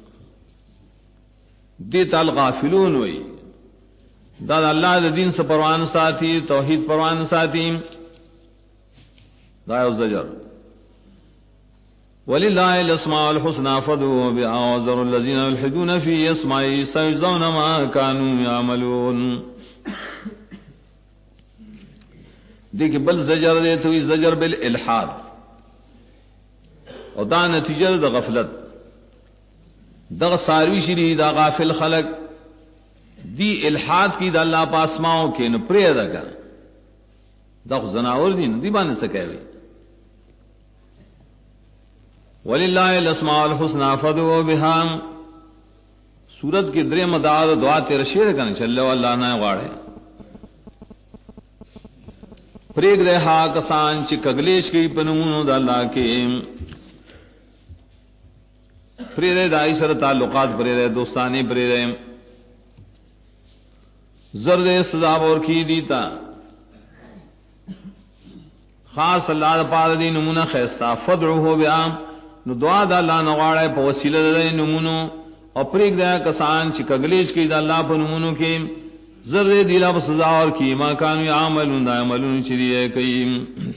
دې تل غافلون وي دا اللہ دا دین سے پروان ساتھی توحید پروان ساتھی دا یو زجر وللہ الاسماء الحسنى فادعوه بها وذروا الذين يلحدون في اسمائه سيجزون ما كانوا يعملون دیکھ بل زجر دے تو زجر بالالحاد اور دا نتیجہ دا غفلت دا ساروی شری دا غافل خلق دی الحاد کی دا اللہ پاسماؤں کے نو پرے دا کر دا زناور دی دی باندې سکے وللہ الاسماء الحسنى فادعوه بها سورت کی درے مدار دعا تیر شیر کرنے چلے واللہ نہ غاڑے پریگ دے ہا کسان چ کگلیش کی پنمونو دا اللہ کے پرے دائی سر تعلقات پرے دوستانی پرے زرد سزا اور کی دیتا خاص اللہ پار دی نمونہ خیستا فدعوه بیا نو دعا دا اللہ نغاڑے پا وسیلہ دا نمونو اور پریک دیا کسان چی کگلیش کی دا اللہ پا نمونو کی زرد دیلا پا سزا اور کی ما کانو عملون دا عملون چریئے کئی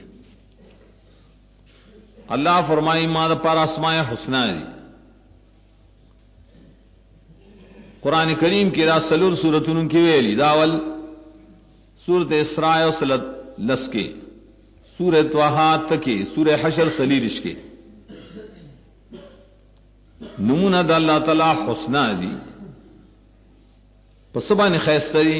اللہ فرمائی ما دا پار اسماء حسنہ دی قرآن کریم کی راسلور سورتوں کی ویلی داول سورت اسراء و سلط لس کے سورت طہات کے سورہ حشر سلیرش کے نمونہ دا اللہ تعالی حسنہ دی پسبان خیستری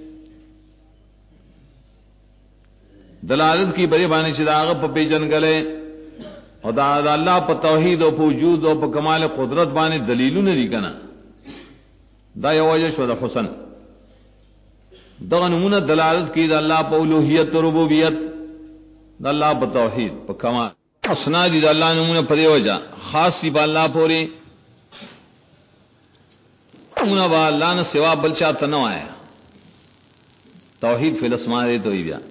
دلالت کی بڑی بانی چداغ پا پیجن گلے اور دا اللہ پا توحید و پا وجود و پا کمال قدرت بانی دلیلو ندی کنا دا یو وجہ شو دا حسن دا نمونہ دلالت کی دا اللہ پا الوہیت و ربوبیت دا اللہ پا توحید پا کمال حسنہ دی دا اللہ نمونہ پدے وجہ خاص دی با اللہ پوری نمونہ با اللہ نے سوا بلچا تنو آیا توحید فی الاسماء دے تو ہی بیا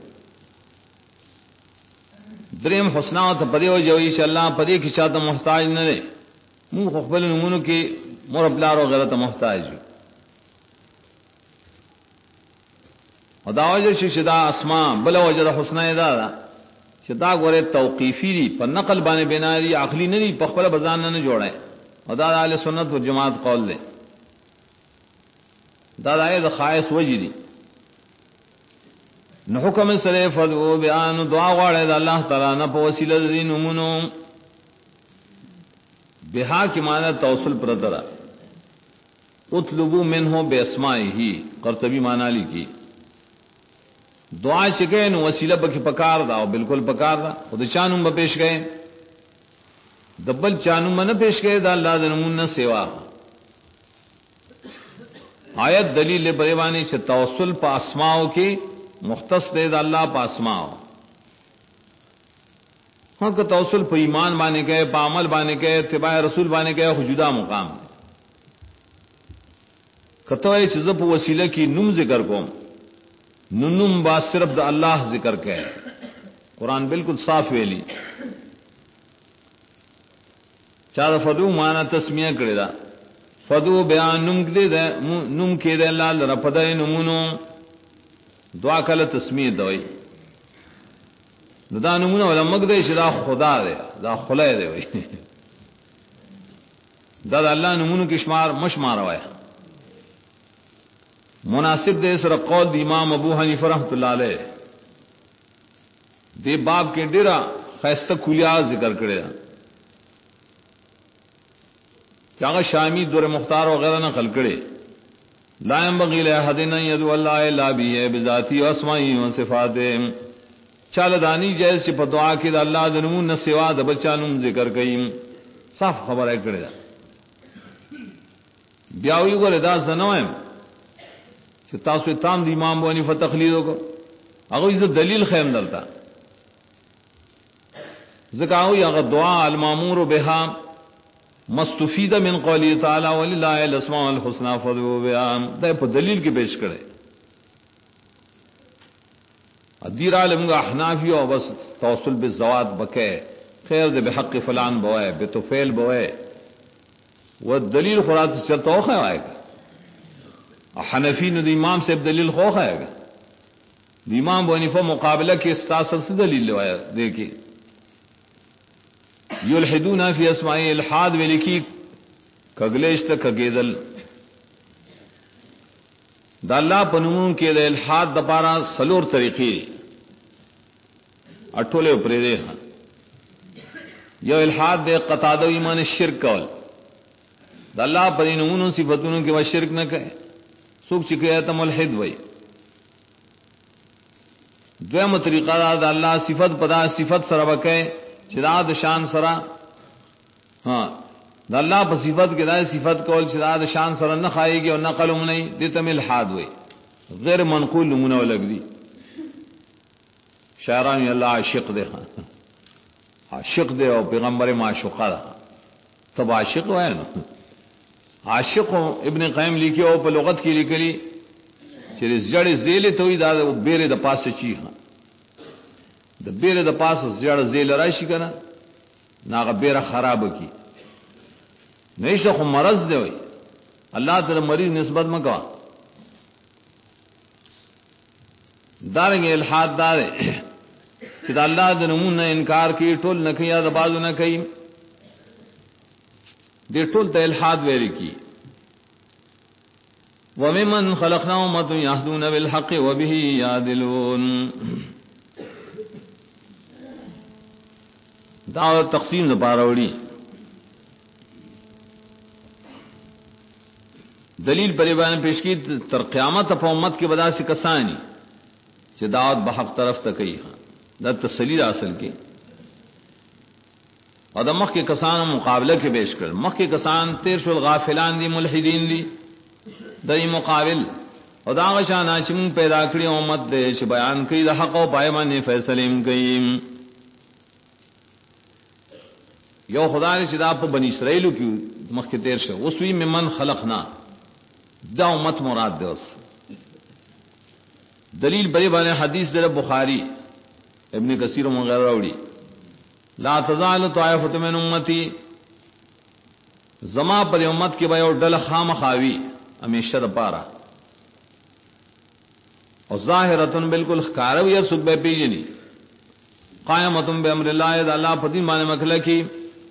دریم حسنہ تا پدے وجہ ویش اللہ پدے کی چاہتا محتاج نہ دے مون خقبل نمونہ کی مربلار و غیرت محتاج اور دا وجہ شدا اسماء بلا وجہ دا حسنہ دا شدا گورے توقیفی دی پر نقل بانے بنا دی عقلی نہیں پخبل بزان نہ جوڑے اور دا اہل سنت و جماعت قول دے دا دا خائص وجہ دی نو حکم سره فدعو بیان دعا غواړي د الله تعالی نه په وسیله د نومونو بها کی معنی توسل پرترا اطلبوا منه باسمائه قرطبی معنی لکی دعا چکے نو وسیلہ بکی پکار دا او بالکل پکار دا خود چانم با پیش گئے دبل چانم نہ پیش گئے دا اللہ دنمون نہ سوا آیت دلیل بریوانی سے توسل پا اسماؤ کی مختص دے دا اللہ پا اسماؤ ہاں کہ توسل پا ایمان بانے گئے پا عمل بانے گئے اتباع رسول بانے گئے خجودہ مقام کتوئے چیز پا وسیلہ کی نم ذکر کو نم با صرف دا اللہ ذکر کے قرآن بالکل صاف ویلی چاہ فدو مانا تسمیہ کرے دا فدو بیان نم کے دے اللہ لرپدہ نمونو دعا کل تسمیہ دوئی دا نمونو والا مقدش دا خدا دے دا خلے دے وئی دا اللہ نمونو کی شمار مشمار ہوئے مناسب دے سر قول دی امام ابو حنیفہ رحمۃ اللہ علیہ دے باب کے ڈیرا خیستہ کلیا ذکر کرے کیا شامی دور مختار وغیرہ نقل کرے لا ينبغي لأحد أن يدعو الله إلا به بذاته وأسمائه وصفاته چال دانی جیس چ دعا کی اللہ دنمون نہ سوا د بچانم ذکر کئم صاف خبر ہے کرے بیاوی کو ردا زنویم کہ تاسو تام دی امام بونی فتخلیدو کو اگر یہ دلیل خیم دلتا زکاو یا دعا المامور بها مستفید من قولی تعالی وللہ الاسماء الحسنى فادعوا بها دا پر دلیل کی پیش کرے ادیر عالم کا احنافی اور بس توسل بالزوات بکے خیر دے بحق فلان بوائے بتفیل بوائے وہ دلیل خرات چلتا ہو خواہ آئے گا حنفی نے امام سے دلیل خواہ آئے گا امام بنیفہ مقابلہ کے استاثر سے دلیل لوایا دیکھیے یلحدون فی اسماء الحاد میں لکھی کگلیش تک کگیدل دا اللہ پنمون کے دے الحاد دپارا سلور طریقی اٹھولے اوپرے دے ہاں یہ الحاد دے قطادو ایمان شرک کول دا اللہ پنمون صفتوں کے وہ شرک نہ کہے سوک چکے ہے تم الحد وئی دویم طریقہ دا اللہ صفت پدا صفت سربکے شداد شان سرا ہاں دا اللہ پر صفت کے دائے صفت کول شداد شان سرا نہ کھائے گی اور نہ قلم نہیں دیتا میں الحاد ہوئے غیر منقول نمونہ لگ دی شاعران اللہ عاشق دے ہاں عاشق دے اور پیغمبر معشوقہ دا تب عاشق ہوئے نا عاشق ہو ابن قیم لکھے ہو پر لغت کی لکھلی چلی زیڑ زیلے تو ہی دا بیرے دا پاس چی ہاں دا بیر دا پاس زیڑ زیل راشی کنا ناغا بیر خراب کی نیشا خو مرض دے ہوئی اللہ تعالی مریض نسبت مکوا دارنگے الحاد دارے کہ دا اللہ دا نمون نا انکار کی ٹول نہ کیا دا بازو نہ کئی دے ٹول تا الحاد ویری کی وَمِمَّنْ خَلَقْنَا أُمَّةٌ يَهْدُونَ بِالْحَقِّ وَبِهِ يَعْدِلُونَ دا تقسیم دا پاروڑی دلیل پر بیان پیش کی تر قیامت اپا امت کی بدا سے کسانی چی دعوت بحق طرف تکی دا تسلیل حاصل کی اور دا مخ کے کسان مقابلہ کے پیش کر مخ کے کسان تیرش الغافلان دی ملحدین دی دای مقابل اور دا غشانا چمون پیدا کری امت دے چی بیان کری دا حق و پائمان فیصلیم کئی یو خدا نے چدا پا بنی اسرائیلو کی مخ کے تیر شو وسوی ممن خلقنا دا امت مراد دے اس دلیل بری بانے حدیث در بخاری ابن کثیر و مغیر روڑی لا تزال طائفت من امتی زما پر امت کی بے اور ڈل خام خاوی ہمیشہ دا پارا اور ظاہرتن بالکل خکاروی صبح پیجنی قائمتن بے امر اللہ دا اللہ پدین بانے مکلہ کی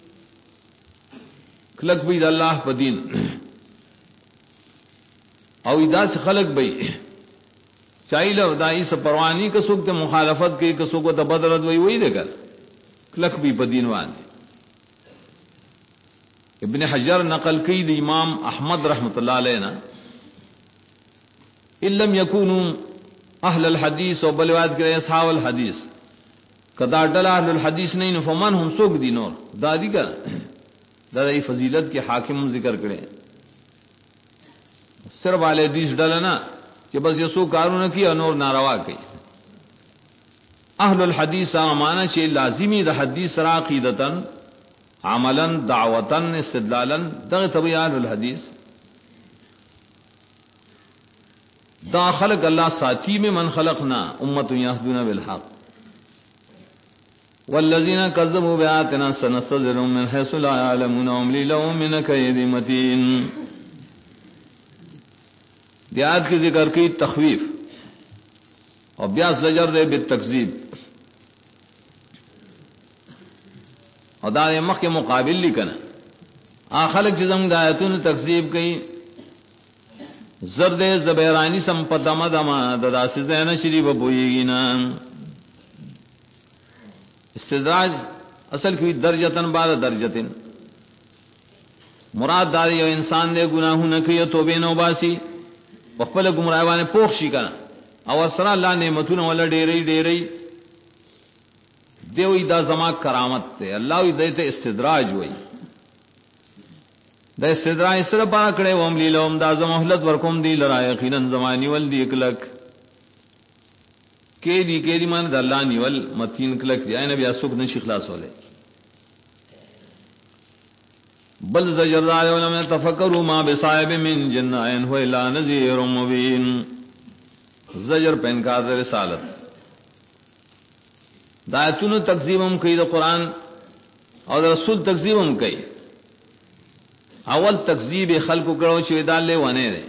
خلق بید اللہ پدین او ادا سے خلق بئی چاہیے دائی سے پروانی کا سوکھ مخالفت کی کسو کو تبدرت وہی دے کر کلک بھی بدینوان ابن حجر نقل کی دی امام احمد رحمۃ اللہ علیہ نا علم یکونوا اہل الحدیث و بلواد کے اصحاب الحدیث کدا ڈل اہل الحدیث نہیں فمن ہم سوک دی نور دادی کا دادی فضیلت کے حاکم ذکر کرے صرف والے حدیث ڈلنا کہ بس یسو کارو نہ کیا نور ناروا کی اہل الحدیث امانہ چے لازمی دا حدیث را عقیدتن عملا دعوتن استدلالا دا تبی اہل الحدیث دا خلق اللہ ساتھی میں من خلقنا امت یہدون بالحق والذین کذبوا بآیاتنا سنستدرجهم من حیث لا یعلمون واملی لهم من کید متین دیات کی ذکر کی تخویف اور بیا زجر دے بالتکذیب اور دار مخ کے مقابل لکھنا آخلق جزم دایتون تکذیب کی زرد زبیرانی سمپتما دما ددا سے زین شریف بوئی گی نا استدراج اصل کی درجتن بعد درجتن مراد داری انسان دے گناہوں نہ کیا توبہ نوباسی وقبل گمراہوانے پوخشی کنا اور سرا اللہ نعمتون والا ڈیرئی دیوئی دا زما کرامت تے اللہ وی دیتے استدراج ہوئی دا استدراج سر پارا کڑے واملی لهم دا زمحلت ورکم دی لرا یقینا زمانی ول دی اکلک کے دی مان دا اللہ نیول متین کلک دی نبی اسوک نشی خلاص ہولے بل زجر علماء تفکروا ما بصائب من جنائن هو الا نذیر مبین زجر پہ انکار رسالت دایتون تکذیبم کئی دا قرآن اور رسول تکذیبم کئی اول تکذیب خلق کرو چوی دال لے وانے دے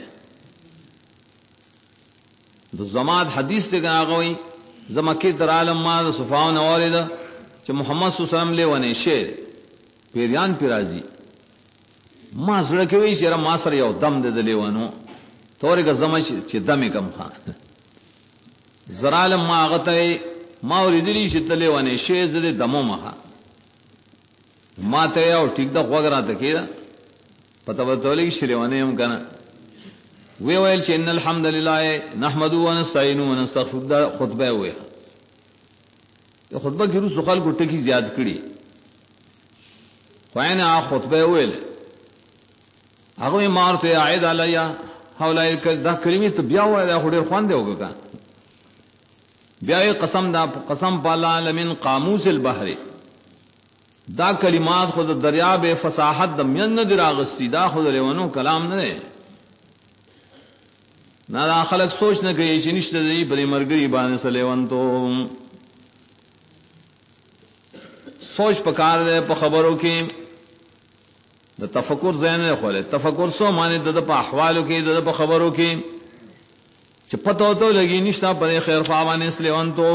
دو زماد حدیث تے گنا گوئی زمکی تر عالم ما دا صفاون اوالدہ چو محمد صلی اللہ علیہ وسلم لے وانے شیر پیریان پیرازی ما زڑکے وی چیرا ما سر یو دم دے دلے وانو توری کا زمچ چی دمی کم خان زرالم ما آغتا ما اوریدلی چی تلے وانے شیر دے دمو مخا ما تیا اور ٹھیک دا خوگرا تکیدا پتہ بتولے کی شریوانے ہم کنا وی ویل چی ان الحمدللہ نحمدو ونستعینو ونستغفر دا خطبہ ہوئے یہ خطبہ کی روز سخال کو ٹکی زیاد کری خوائن آ خطبہ ہوئے لے اگوی مارتے عید علیہ حولائی دا کلمی تو بیا ہوا ہے دا خودیر خوان دے ہوگا کان بیائی قسم پالا لمن قاموس البحر دا کلمات خود دریاب فصاحت دا من ندر آغستی دا خود ریونو کلام ندے نا دا خلق سوچ نہ کئی چی نشت دی پدی مرگری بانے سلیون تو سوچ پکار دے پا خبروں کی دا تفکر ذہن نے کھولے تفکر سو مانے دا پا احوالوں کی دا پا خبروں کی چی پتہ تو لگی نشتا پدی خیر خواہانے سلیون تو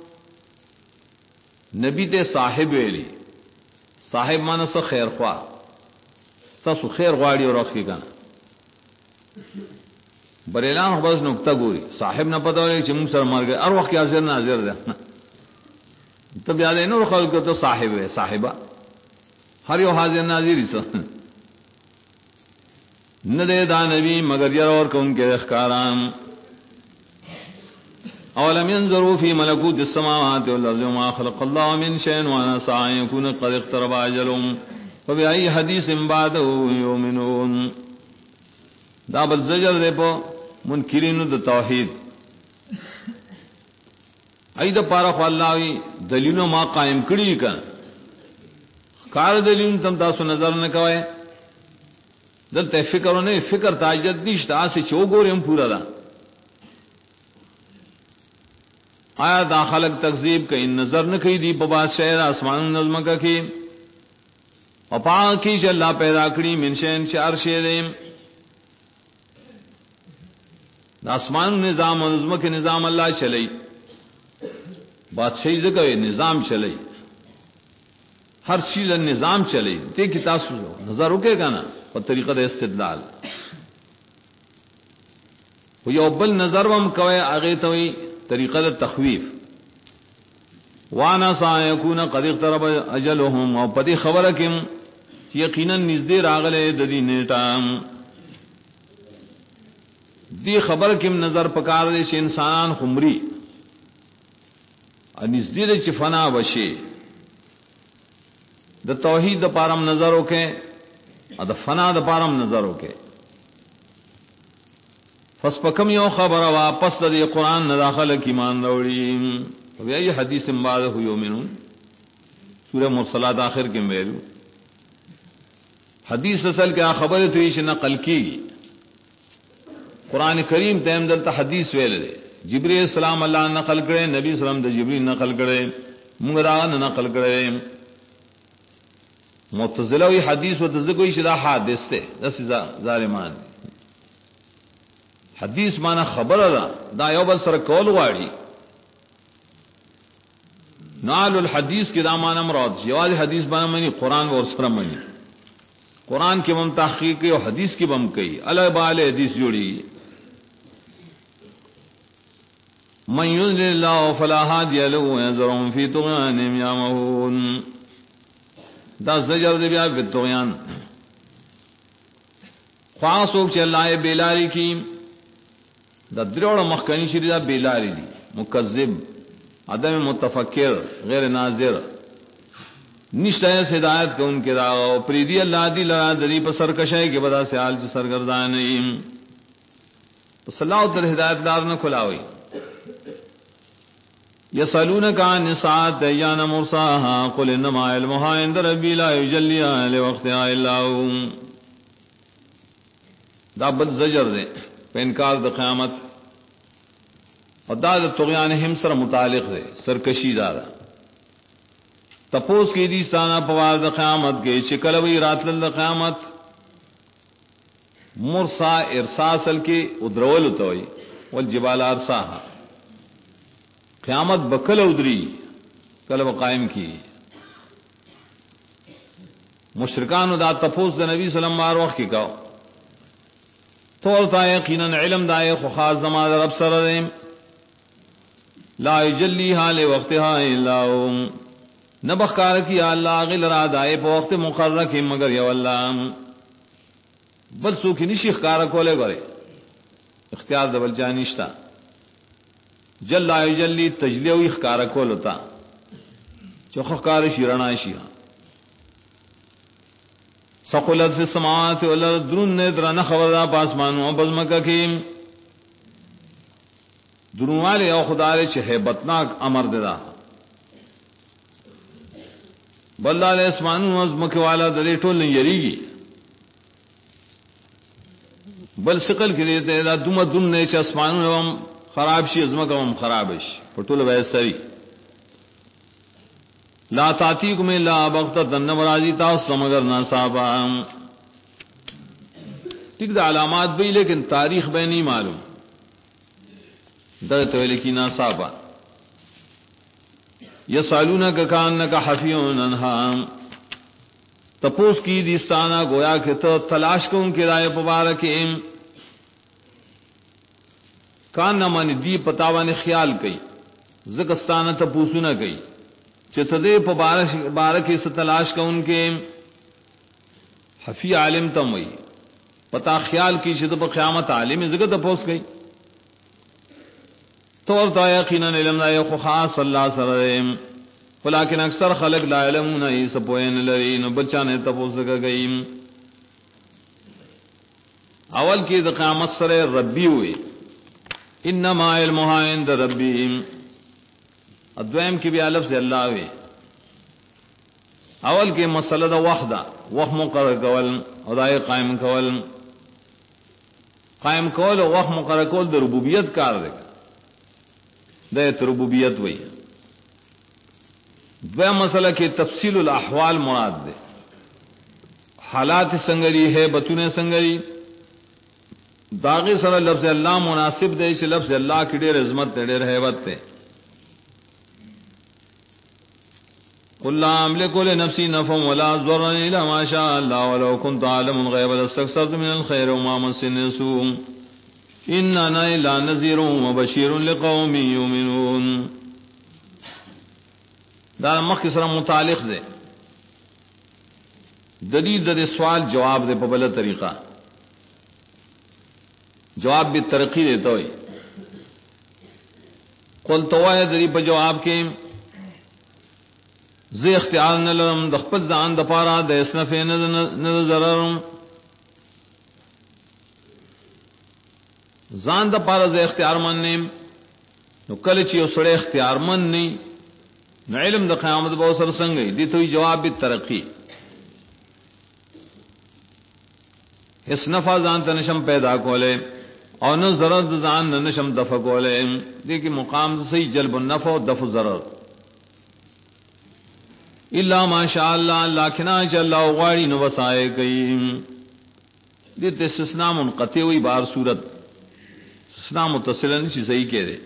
نبی تے صاحب ویلی صاحب مانا سا خیر خواہ سا خیر غواڑی اور رکھ کی کنا بریلان بس نکتہ گوری صاحب نہ پتہ ہوئی چمون سر مار گئے ار وقت کی حاضر ناظر دے تب یاد ہے نو خلق تو صاحب ہے صاحبہ ہر یو حاضر ناظر ہی سا نہ دے دا نبی مگر یر اور کون کے اخکاران اولم ينظروا في ملكوت السماوات والارض وما خلق الله من شيء وانا سعى يكون قد اقترب اجلهم فبأي حديث بعده يؤمنون دا بل زجر دے پو منکرین دا توحید ایدہ پارا خو اللہ وی دلیلوں ما قائم کری کن کار دلیلوں تم تاسو نظر نہ کوئے دلتے فکروں نے فکر تاجد نیشت آسی چو گوری ہم پورا دا آیا دا خلق تکذیب کئی نظر نہ کئی دی پباد شہر آسمان نظم کا کی اور پاک کی چا اللہ پیدا کری من شین چار شیریں آسمان نظام اور نظم کے نظام اللہ چلئی بادشاہی ذکر نظام چلئی ہر چیز نظام چلئی دیکھی تاسو نظر رکے گا نا اور طریقہ استدلال یو بل نظر وم کوي هغه ته وی طریقه د تخویف. وانا سایکون قد اقترب اجلهم، او پدی خبره کیم یقینا نږدې راغله د دې نیټه. دی خبر کیم نظر پکار دې چې انسان خمري ان نږدې چې فنا وشي. د توحید د پارم نظر وکې ا د فنا د پارم نظر وکې. فسپکم یو خبره واپس د قرآن نه داخله کی ایمان وروړي. وی حدیث بعد هو یومنون سورہ مرسلات آخر کې ویلو. حدیث اصل کې خبره ته چې نقل کی قرآن کریم ته هم دلته حدیث ویل دی. جبرئیل السلام الله نقل کړي، نبی سلام د جبرئیل نقل کړي، موږ را نقل کړي. معتزله وی حدیث و تزکوی شدا حادث ته دس ظالمان. حدیث معنی خبره ده دا یو بل سره کول غواړي. نال الحدیث کی دا معنی مراد جواز حدیث باندې منی قرآن اور سره منی. قرآن کی بم تحقیق اور حدیث کی بم کئی اللہ بال حدیث جوڑی. من یضلل اللہ فلا ہادی له ويذرهم في طغیانهم یعمهون. دا زجر دی بیا بالطغیان. خاصو چې الله بیلاری کی دا دروړ مخکنی شری دا بیلاری دی. مکذب، عدم متفکر، غیر ناظر، نشتے ہدایت کو ان کے راغ پریدی اللہ دی لرا دری پر سرکشے کے بدا سے حال سے سرگردان نہیں. صلی اللہ تر ہدایت دار نہ کھلا ہوئی. یسالونک عن الساعۃ ایان مرساها قل انما علمها عند ربی لا یجلیها لوقتها الا هو. دا بل زجر دے پہ انکار د قیامت اور دا طغیان ہم سر متعلق دے سرکشی دارا. تپوس کی دی سانا پوار دا قیامت کے چکلوی رات لل قیامت. مرسا ارساسل کے ادرول توئی والجبال ارساها. قیامت بکل ادری کلب قائم کی. مشرکان دا تپوس دا نبی صلی اللہ علیہ وسلم وقت کی کہو تولتا یقینا علم دائے خاص زمان رب سر دیم. لا یجلیها لوقتها الا هو. نبخکار کی اللہ غل را دائے پا وقت مقرر کی مگر یو اللہ. بل سو کی نشی اخکار کولے گرے اختیار دبل جانشتا. جل لا یجلی تجلیوی اخکار کولتا چوخ اخکار شیرنا شیہا. سقلت فی السماوات والارض درون ندران خبردہ پاسمانوں بزمکہ کیم. درون والے او خدا لے چھے بتناک امر ددا. بلہ علیہ اسمانو عظمک والا دلی ٹول نہیں یریگی. بل سقل کی دیتے دا دم دم نیچے اسمانو ہم خراب شی عظمک ہم خرابش پٹول بیسری. لا تاتیکم الا بغتۃ نمراضی تاس مگر ناصابا. ٹھیک دا علامات بھی لیکن تاریخ بے نہیں معلوم. در تو لکی ناصابا. یسالونک کانک حفیون عنہا. تپوس کی دیستانا گویا کہ تو تلاش کو ان کے رائے مبارکیم. کان من دی پتاوان خیال کئی زکستانہ تپوسو نہ کئی چتدے بارک اس تلاش کا ان کے. حفی عالم تم وئی پتا خیال کی شد پر قیامت عالم زکت تپوس گئی. طور تا یقینا علم لا خاص اللہ سرم ولیکن اکثر خلق لا علمون ای سپوین لرین بچانے تپوس گئی. اول کی دا قیامت سر ربی ہوئی انما علمها عند ربی. ادویم کی بھی الف سے اللہ ہوئی. اول کے مسئلہ دا وحدہ وح مقرر کول ادائے قائم کول. قائم کول و وح مقرر کول دا ربوبیت کار دے دیت ربوبیت وئی. دویم مسئلہ کی تفصیل الاحوال مراد دے. حالات سنگری ہے بتونے سنگری داغی سر لفظ اللہ مناسب دے سے لفظ اللہ کی ڈیر عظمت دے ڈیر حیبت دے. قل لا املک لنفسی نفعا ولا ضرا الا ما شاء الله ولو كنت اعلم الغیب لاستكثرت من الخير وما مسني سوء. اننا الا نذیر وبشیر لقوم یؤمنون دا مخ سره متعلق دے دلیل دے سوال جواب دے په بل طریقہ جواب بھی ترقی دیتا ہوئی قل توائے دری په جواب کې زی اختیار نه لرم د خپل ځان د پاره د اسنف نه ضررم ځان د پاره زی اختیار من نیم نو کله چې یو سړی اختیار من نه نو علم د قیامت به سره څنګه دی ته جواب بھی ترقی اس نفع ځان ته نشم پیدا کوله اور نہ ضرر ځان نه نشم دفع کوله دې کې مقام صحیح جلب النفع او دفع ضرر الا ما شاء الله لكن اجل الله غاړي نو وسائے کوي دې ته استثناء منقطع وي بار صورت استثناء متصل نشي صحیح کہہ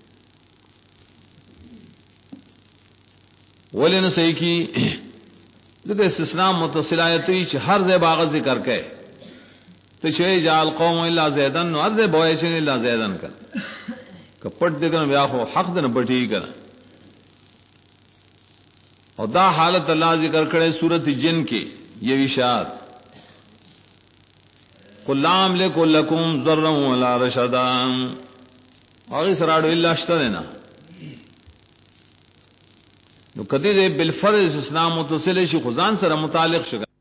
ولن صحیح کی ذکر استثناء متصل آیت ہوئی چې ہر ذی باغ ذکر کئ تو شی جال قوم الا زیدن نو ارض بوئے چن الا زیدن کر کپٹ دے کر بیا خو حق دن پٹی کر اور دا حالت اللہ ذکر کرے سورۃ جن کی یہ اشارت قل لا املک لکم ضرا ولا رشدا اور اس راڑو الا اشترنا نو کدی دے بالفرض اسلام متصل شی خزان سره متعلق شګ